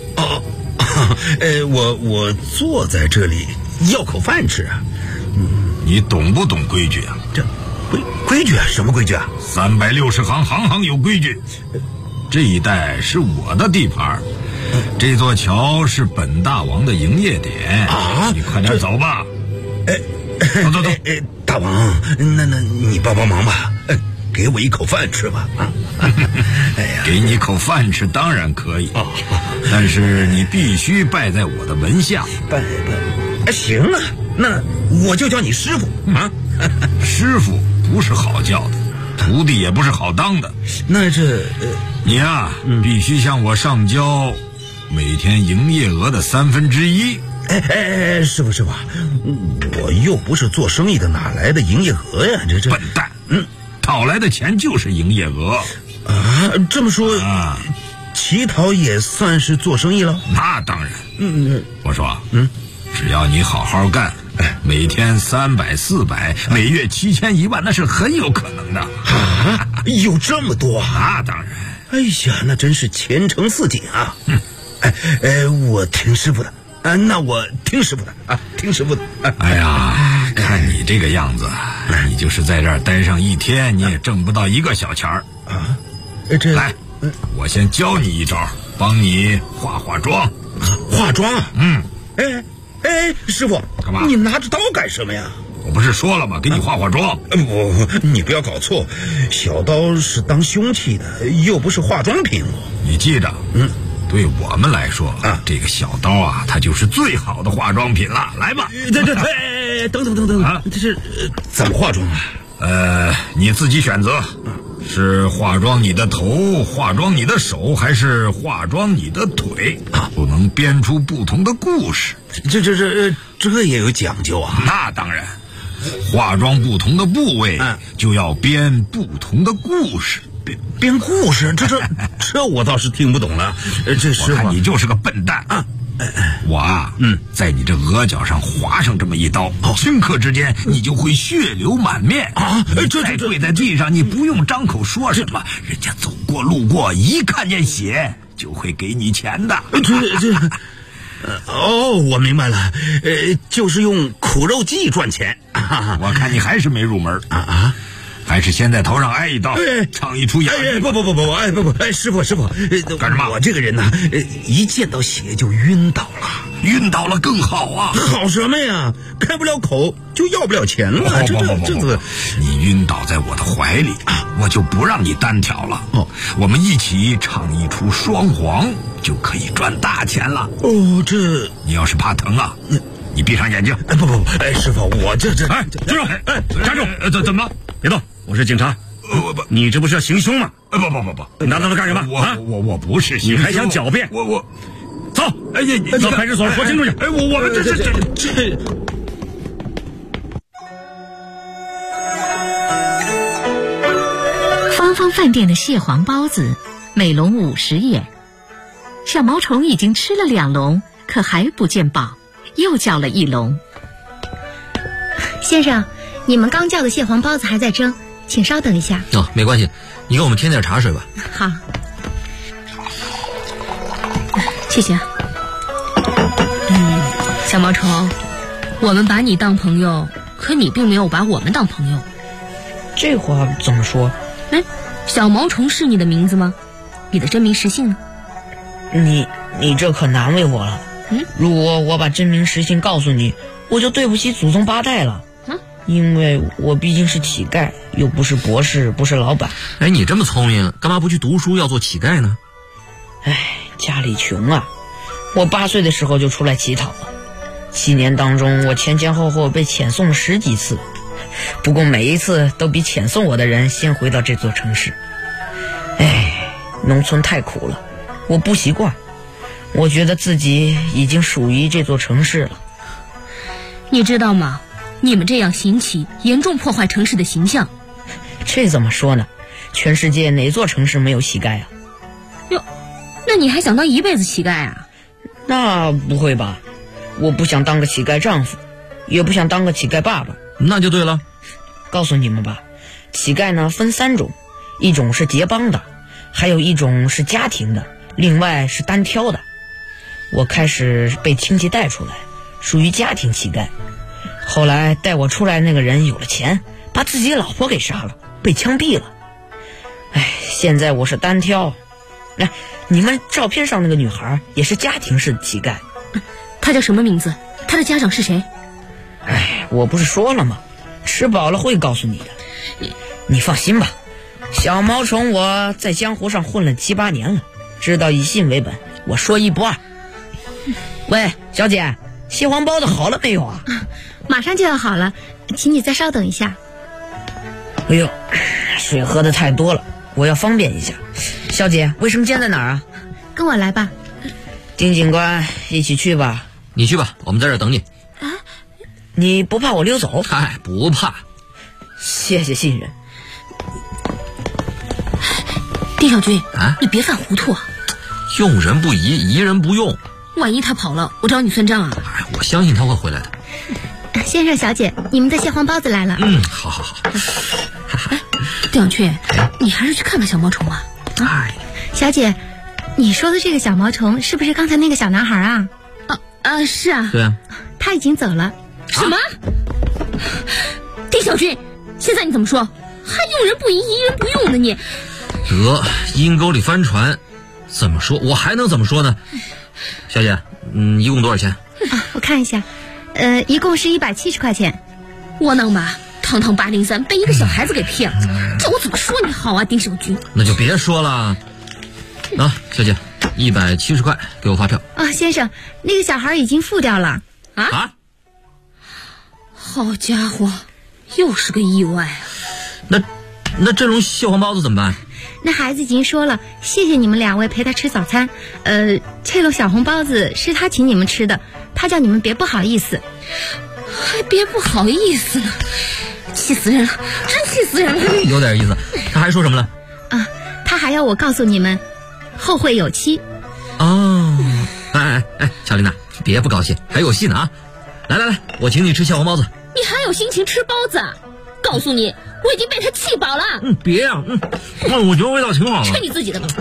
Speaker 6: 我坐在这里要口饭吃啊。
Speaker 5: 你懂不懂规矩啊？
Speaker 6: 这规矩啊？什么规矩啊
Speaker 5: ？360行，行行有规矩。这一带是我的地盘，这座桥是本大王的营业点啊！你快点走吧。走。
Speaker 6: 大王，那你帮忙吧，给我一口饭吃吧啊！
Speaker 5: 哎呀，给你口饭吃当然可以，但是你必须拜在我的门下。
Speaker 6: 拜，行啊，那我就叫你师傅啊。
Speaker 5: 师傅不是好叫的，徒弟也不是好当的。
Speaker 6: 那这
Speaker 5: 你呀，必须向我上交每天营业额的1/3。
Speaker 6: 师傅，我又不是做生意的，哪来的营业额呀？这
Speaker 5: 笨蛋！讨来的钱就是营业额
Speaker 6: 啊！这么说啊，乞讨也算是做生意了？
Speaker 5: 那当然。我说，只要你好好干，每天300、400，每月7000、1万，那是很有可能的
Speaker 6: 啊！有这么多啊？
Speaker 5: 那当然。
Speaker 6: 哎呀，那真是前程似锦啊！我听师傅的。那我听师傅的啊，听师傅的。
Speaker 5: 哎呀，看你这个样子，你就是在这儿待上1天，你也挣不到1个小钱儿
Speaker 6: 啊。
Speaker 5: 来，我先教你一招，帮你化妆。
Speaker 6: 化妆啊？师傅，
Speaker 5: 干嘛？
Speaker 6: 你拿着刀干什么呀？
Speaker 5: 我不是说了吗？给你化妆。
Speaker 6: 你不要搞错，小刀是当凶器的，又不是化妆品。
Speaker 5: 你记着，对我们来说啊，这个小刀啊，它就是最好的化妆品了。来吧，
Speaker 6: 等啊，这是怎么化妆啊？
Speaker 5: 你自己选择，是化妆你的头，化妆你的手，还是化妆你的腿啊？不能编出不同的故事。
Speaker 6: 这也有讲究啊？
Speaker 5: 那当然，化妆不同的部位，就要编不同的故事。
Speaker 6: 编故事，这我倒是听不懂了。
Speaker 5: 我看你就是个笨蛋啊！我啊，在你这额角上划上这么一刀，顷刻之间你就会血流满面啊！再跪在地上，你不用张口说什么，人家走过路过一看见血就会给你钱的。
Speaker 6: 我明白了，就是用苦肉计赚钱。
Speaker 5: 我看你还是没入门啊！还是先在头上挨一刀，唱一出哑剧。
Speaker 6: 不，师傅，
Speaker 5: 干什么？
Speaker 6: 我这个人呢，一见到血就晕倒了。
Speaker 5: 晕倒了更好啊！
Speaker 6: 好什么呀？开不了口就要不了钱了。
Speaker 5: 不，你晕倒在我的怀里啊，我就不让你单挑了。我们一起唱一出双簧，就可以赚大钱了。你要是怕疼啊，你闭上眼睛。
Speaker 6: 不，师傅，我这
Speaker 5: 住手！站住！怎么了？别动！我是警察。你这不是要行凶吗？不，拿刀干什么？我不是行凶。你还想狡辩？我走！到派出所说清楚去。我们这。
Speaker 20: 芳芳饭店的蟹黄包子，每笼50元。小毛虫已经吃了2笼，可还不见饱，又叫了1笼。
Speaker 9: 先生，你们刚叫的蟹黄包子还在蒸，请稍等一下。
Speaker 4: 没关系，你给我们添点茶水吧。
Speaker 9: 好，
Speaker 22: 谢谢。小毛虫，我们把你当朋友，可你并没有把我们当朋友。
Speaker 21: 这话怎么说？
Speaker 22: 小毛虫是你的名字吗？你的真名实姓呢？
Speaker 21: 你这可难为我了。如果我把真名实姓告诉你，我就对不起祖宗8代了。因为我毕竟是乞丐，又不是博士，不是老板。
Speaker 4: 你这么聪明，干嘛不去读书，要做乞丐呢？
Speaker 21: 家里穷啊，我8岁的时候就出来乞讨了。7年当中，我前后被遣送了10几次，不过每一次都比遣送我的人先回到这座城市。农村太苦了，我不习惯，我觉得自己已经属于这座城市了。
Speaker 22: 你知道吗？你们这样行乞，严重破坏城市的形象。
Speaker 21: 这怎么说呢？全世界哪座城市没有乞丐啊？
Speaker 22: 哟，那你还想当一辈子乞丐啊？
Speaker 21: 那不会吧，我不想当个乞丐丈夫，也不想当个乞丐爸爸。
Speaker 4: 那就对了。
Speaker 21: 告诉你们吧，乞丐呢分3种，一种是结帮的， 还有一种是家庭的，另外是单挑的。我开始被亲戚带出来，属于家庭乞丐。后来带我出来那个人有了钱，把自己老婆给杀了，被枪毙了。现在我是单挑。你们照片上那个女孩也是家庭式的乞丐。
Speaker 22: 她叫什么名字？她的家长是谁？
Speaker 21: 我不是说了吗？吃饱了会告诉你的。你放心吧，小毛虫我在江湖上混了7、8年了，知道以信为本，我说一不二。喂，小姐，蟹黄包子好了没有啊？
Speaker 9: 马上就要好了，请你再稍等一下。
Speaker 21: 哎呦，水喝的太多了，我要方便一下。小姐，卫生间在哪儿啊？
Speaker 9: 跟我来吧。
Speaker 21: 丁警官，一起去吧。
Speaker 4: 你去吧，我们在这儿等你。
Speaker 21: 你不怕我溜走？
Speaker 4: 不怕。
Speaker 21: 谢谢信任。
Speaker 22: 丁小军，你别犯糊涂啊！
Speaker 4: 用人不疑，疑人不用。
Speaker 22: 万一他跑了，我找你算账啊！
Speaker 4: 我相信他会回来的。
Speaker 9: 先生小姐，你们的蟹黄包子来了。
Speaker 4: 好。
Speaker 22: 丁小军，你还是去看看小毛虫啊！
Speaker 9: 小姐，你说的这个小毛虫是不是刚才那个小男孩啊？
Speaker 22: 是啊。
Speaker 4: 对啊。
Speaker 9: 他已经走了。
Speaker 22: 什么？丁小军，现在你怎么说？还用人不疑，疑人不用呢你？
Speaker 4: 得，阴沟里翻船，怎么说？我还能怎么说呢？小姐，一共多少钱？
Speaker 9: 我看一下，一共是170块钱。
Speaker 22: 窝囊吧，堂堂803被一个小孩子给骗了，这我怎么说你好啊，丁小军？
Speaker 4: 那就别说了。小姐，170块，给我发票。
Speaker 9: 先生，那个小孩已经付掉了。
Speaker 22: 好家伙，又是个意外啊！
Speaker 4: 那这种蟹黄包子怎么办？
Speaker 9: 那孩子已经说了，谢谢你们2位陪他吃早餐。这笼小红包子是他请你们吃的，他叫你们别不好意思。
Speaker 22: 还别不好意思呢，气死人了，真气死人了！
Speaker 4: 有点意思。他还说什么了？
Speaker 9: 他还要我告诉你们，后会有期。
Speaker 4: 小琳娜，别不高兴，还有戏呢啊！来，我请你吃蟹黄包子。
Speaker 22: 你还有心情吃包子啊？告诉你，我已经被他气饱了。
Speaker 4: 别啊，我觉得味道挺好的。
Speaker 22: 吃你自己的吧。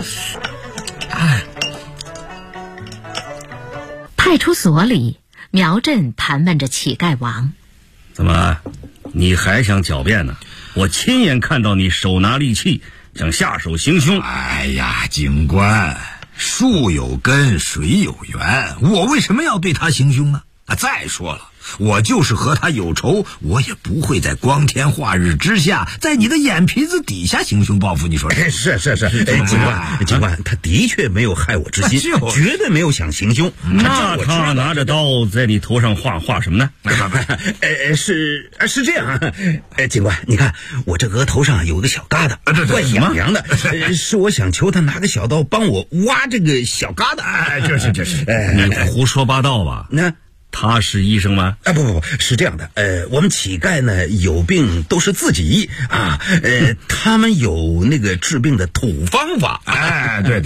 Speaker 20: 派出所里，苗振盘问着乞丐王：“
Speaker 5: 怎么，你还想狡辩呢？我亲眼看到你手拿利器，想下手行凶。
Speaker 6: 哎呀，警官，树有根，水有源，我为什么要对他行凶呢？再说了，我就是和他有仇，我也不会在光天化日之下，在你的眼皮子底下行凶报复。你说是？ 警官，他的确没有害我之心，绝对没有想行凶。
Speaker 5: 那他拿着刀在你头上画什么呢？
Speaker 6: 是这样。警官，你看我这额头上有个小疙瘩，怪痒痒的，是我想求他拿个小刀帮我挖这个小疙瘩。这是，
Speaker 5: 你胡说八道吧？
Speaker 6: 那。
Speaker 5: 他是医生吗？
Speaker 6: 不，是这样的，我们乞丐呢有病都是自己医啊，他们有那个治病的土方法。对，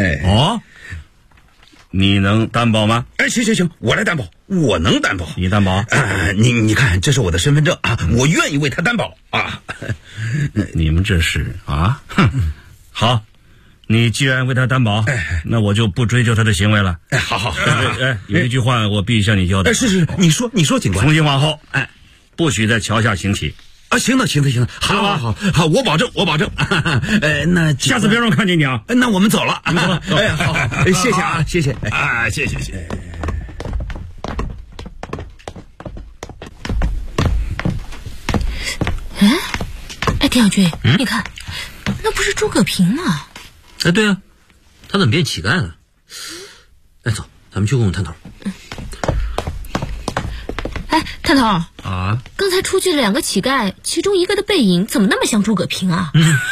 Speaker 5: 你能担保吗？
Speaker 6: 行，我来担保，我能担保。
Speaker 5: 你担保？
Speaker 6: 你看，这是我的身份证啊，我愿意为他担保啊。
Speaker 5: 你们这是啊？好。你既然为他担保，那我就不追究他的行为了。
Speaker 6: 好。
Speaker 5: 有一句话我必须向你交代。
Speaker 6: 是，你说，警官。
Speaker 5: 从今往后，不许在桥下行乞。
Speaker 6: 行的，好，我保证。那
Speaker 5: 下次别让我看见你啊。
Speaker 6: 那我们走了。
Speaker 5: 你走了。
Speaker 6: 好，谢谢啊，谢谢。谢。
Speaker 22: 丁小军，你看，那不是诸葛平吗？
Speaker 4: 对啊，他怎么变乞丐了？走，咱们去问问探头。
Speaker 22: 探头啊，刚才出去了2个乞丐，其中一个的背影怎么那么像诸葛平啊？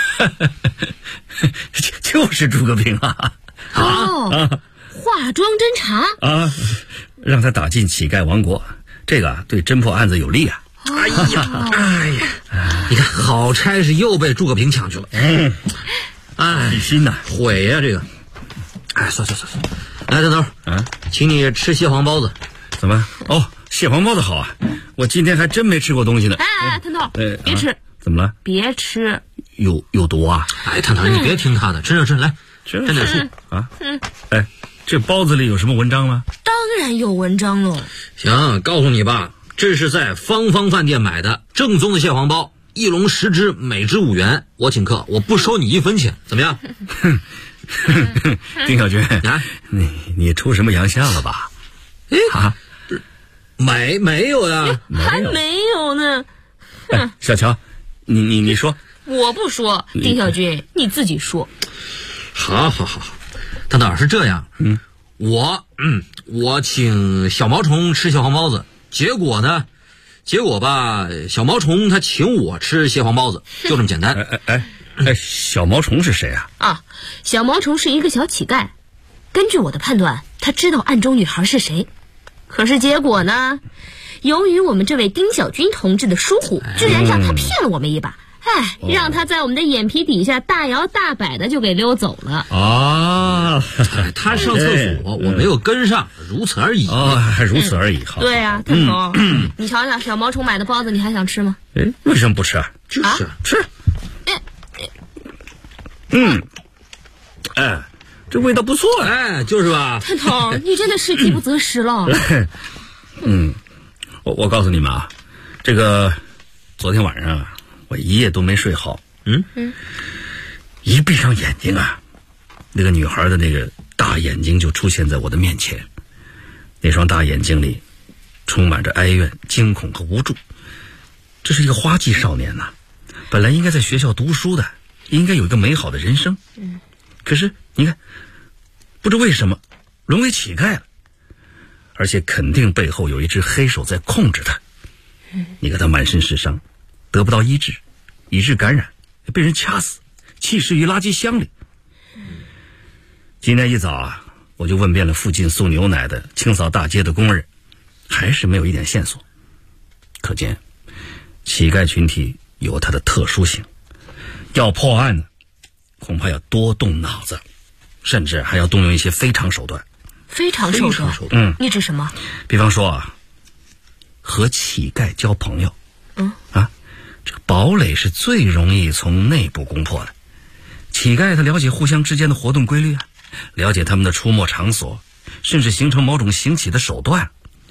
Speaker 5: 就是诸葛平啊！
Speaker 22: 化妆侦查
Speaker 5: 啊，让他打进乞丐王国，这个对侦破案子有利啊！
Speaker 4: 哎呀，你看，好差事又被诸葛平抢去了。
Speaker 5: 细心呐，
Speaker 4: 毁呀这个！算，来，探头请你吃蟹黄包子。
Speaker 5: 怎么？蟹黄包子好啊！我今天还真没吃过东西呢。
Speaker 22: 探头，别吃，
Speaker 3: 怎么了？
Speaker 22: 别吃，
Speaker 3: 有毒啊！
Speaker 4: 哎，糖糖，你别听他的，吃，来，蘸点醋
Speaker 3: 啊。哎，这包子里有什么文章吗？
Speaker 22: 当然有文章了。
Speaker 4: 行，告诉你吧，这是在芳芳饭店买的正宗的蟹黄包，1笼10只，每只5元，我请客，我不收你1分钱，怎么样？
Speaker 3: 丁小军啊，你出什么洋相了吧？
Speaker 4: 啊，没有呀，
Speaker 22: 还没有呢。
Speaker 3: 小乔，你说。
Speaker 22: 我不说，丁小军，你自己说。
Speaker 4: 好，他哪是这样？我请小毛虫吃蟹黄包子，结果吧，小毛虫他请我吃蟹黄包子，就这么简单。
Speaker 3: 小毛虫是谁啊？
Speaker 22: 啊，小毛虫是一个小乞丐。根据我的判断，他知道暗中女孩是谁。可是结果呢？由于我们这位丁小军同志的疏忽，居然让他骗了我们一把。让他在我们的眼皮底下大摇大摆的就给溜走了。
Speaker 4: 他上厕所，我没有跟上，如此而已。
Speaker 3: 还如此而已。好。
Speaker 22: 对啊，探头，你瞧瞧小毛虫买的包子，你还想吃吗？
Speaker 3: 为什么不吃啊？
Speaker 4: 就是
Speaker 3: 吃。这味道不错。
Speaker 4: 就是吧。
Speaker 22: 探头，你真的是饥不择食了。
Speaker 3: 我告诉你们啊，这个昨天晚上我一夜都没睡好。一闭上眼睛啊，那个女孩的那个大眼睛就出现在我的面前。那双大眼睛里充满着哀怨、惊恐和无助。这是一个花季少年呐，本来应该在学校读书的，应该有一个美好的人生。可是你看，不知为什么沦为乞丐了，而且肯定背后有一只黑手在控制他。你看他满身是伤，得不到医治，以致感染，被人掐死，弃尸于垃圾箱里。今天一早啊，我就问遍了附近送牛奶的、清扫大街的工人，还是没有一点线索。可见乞丐群体有它的特殊性，要破案呢，恐怕要多动脑子，甚至还要动用一些非常手段。
Speaker 22: 非常手段？你指什么？
Speaker 3: 比方说啊，和乞丐交朋友。这个堡垒是最容易从内部攻破的。乞丐他了解互相之间的活动规律啊，了解他们的出没场所，甚至形成某种行乞的手段。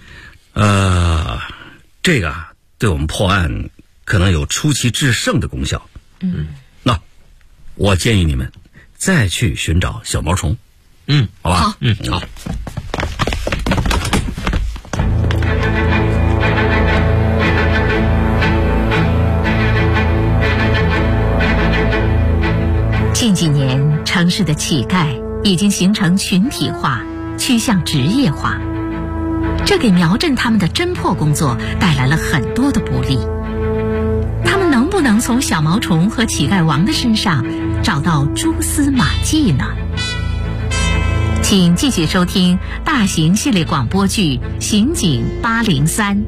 Speaker 3: 这个对我们破案可能有出奇制胜的功效。那我建议你们再去寻找小毛虫。好吧。好。
Speaker 20: 近几年，城市的乞丐已经形成群体化，趋向职业化，这给苗振他们的侦破工作带来了很多的不利。他们能不能从小毛虫和乞丐王的身上找到蛛丝马迹呢？请继续收听大型系列广播剧《刑警803》。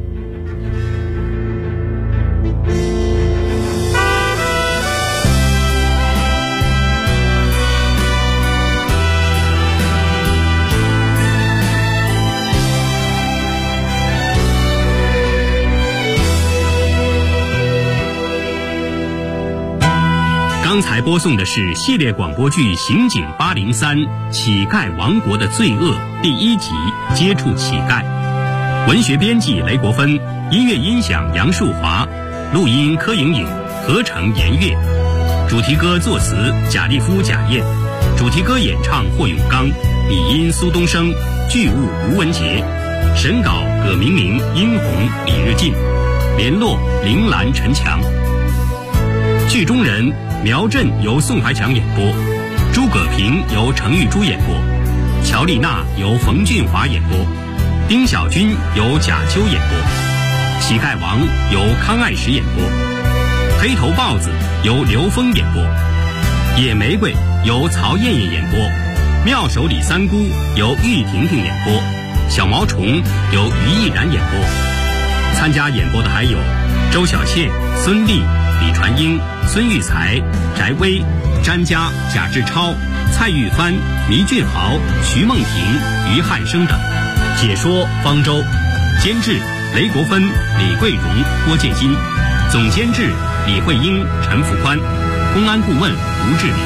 Speaker 19: 刚才播送的是系列广播剧《刑警803：乞丐王国的罪恶》第1集《接触乞丐》，文学编辑雷国芬，音乐音响杨树华，录音柯莹莹，合成严月，主题歌作词贾立夫、贾燕，主题歌演唱霍永刚，拟音苏东升，剧务吴文杰，审稿葛明明、殷红、李日进，联络铃兰、陈强。剧中人苗振由宋怀强演播，诸葛平由程玉珠演播，乔丽娜由冯俊华演播，丁小军由贾秋演播，乞丐王由康爱石演播，黑头豹子由刘峰演播，野玫瑰由曹艳艳演播，妙手李三姑由玉婷婷演播，小毛虫由于毅然演播。参加演播的还有周小倩、孙俪、李传英、孙玉才、翟薇、詹佳、贾志超、蔡玉帆、倪俊豪、徐梦婷、于汉生等。解说方舟，监制雷国芬、李桂荣、郭建新，总监制李慧英、陈福宽，公安顾问吴志明。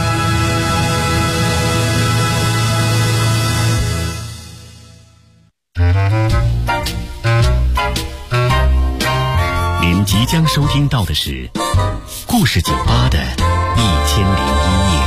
Speaker 15: 您即将收听到的是故事酒吧的1001夜。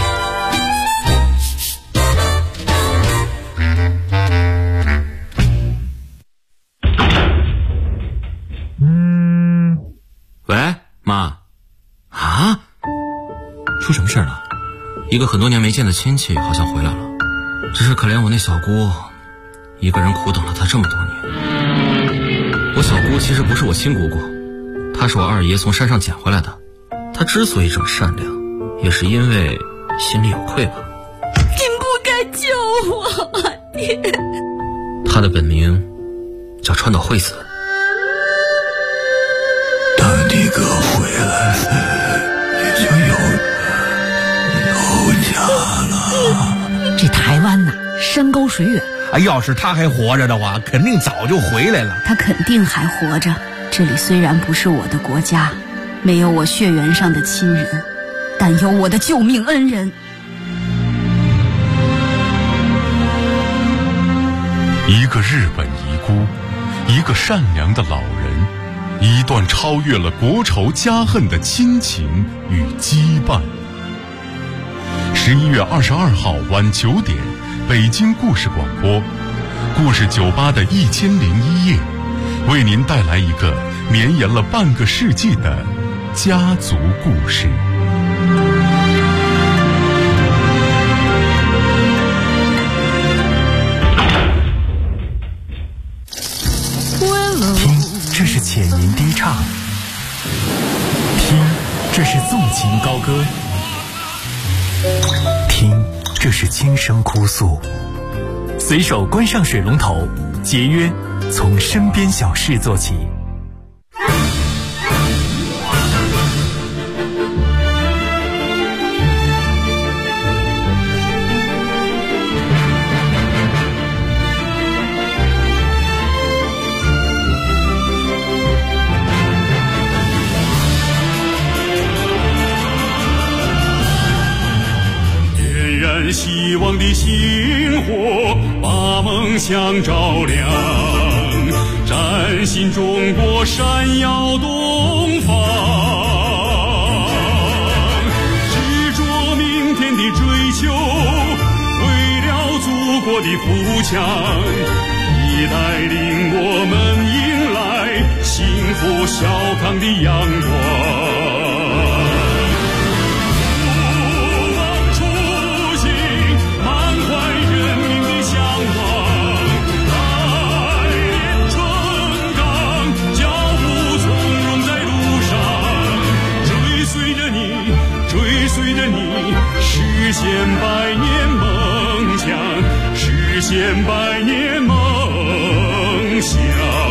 Speaker 4: 喂，妈。啊？出什么事了？一个很多年没见的亲戚好像回来了，只是可怜我那小姑，一个人苦等了她这么多年。我小姑其实不是我亲姑姑，她是我二爷从山上捡回来的。她之所以这么善良，也是因为心里有愧吧。
Speaker 22: 您不该救我，爹。
Speaker 4: 她的本名叫川岛惠子。
Speaker 6: 等你哥回来，你就有家了。
Speaker 8: 这台湾呐，山高水远。
Speaker 10: 要是他还活着的话，肯定早就回来了。
Speaker 8: 他肯定还活着。这里虽然不是我的国家，没有我血缘上的亲人，但有我的救命恩人。
Speaker 1: 一个日本遗孤，一个善良的老人，一段超越了国仇家恨的亲情与羁绊。11月22号晚9点，北京故事广播，故事酒吧的1001夜，为您带来一个绵延了半个世纪的家族故事。
Speaker 15: 听，这是浅吟低唱；听，这是纵情高歌；听，这是轻声哭诉。随手关上水龙头，节约，从身边小事做起。
Speaker 23: 希望的星火把梦想照亮，崭新中国闪耀东方，执着明天的追求，为了祖国的富强，已带领我们迎来幸福小康的阳光。实现百年梦想，实现百年梦想。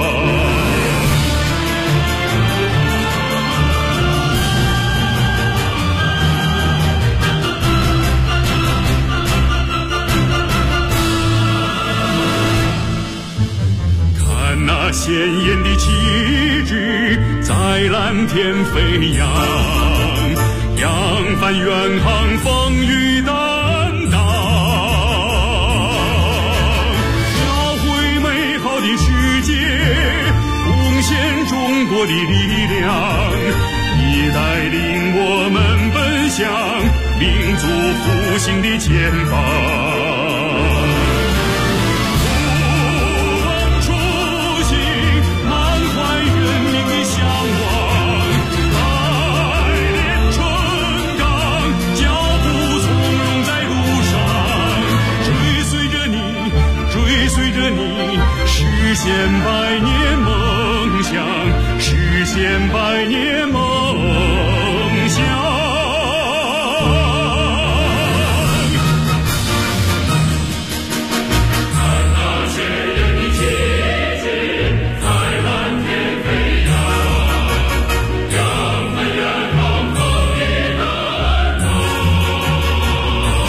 Speaker 23: 看那鲜艳的旗帜在蓝天飞扬，扬帆远航，风雨担当，描绘美好的世界，贡献中国的力量，已带领我们奔向民族复兴的前方。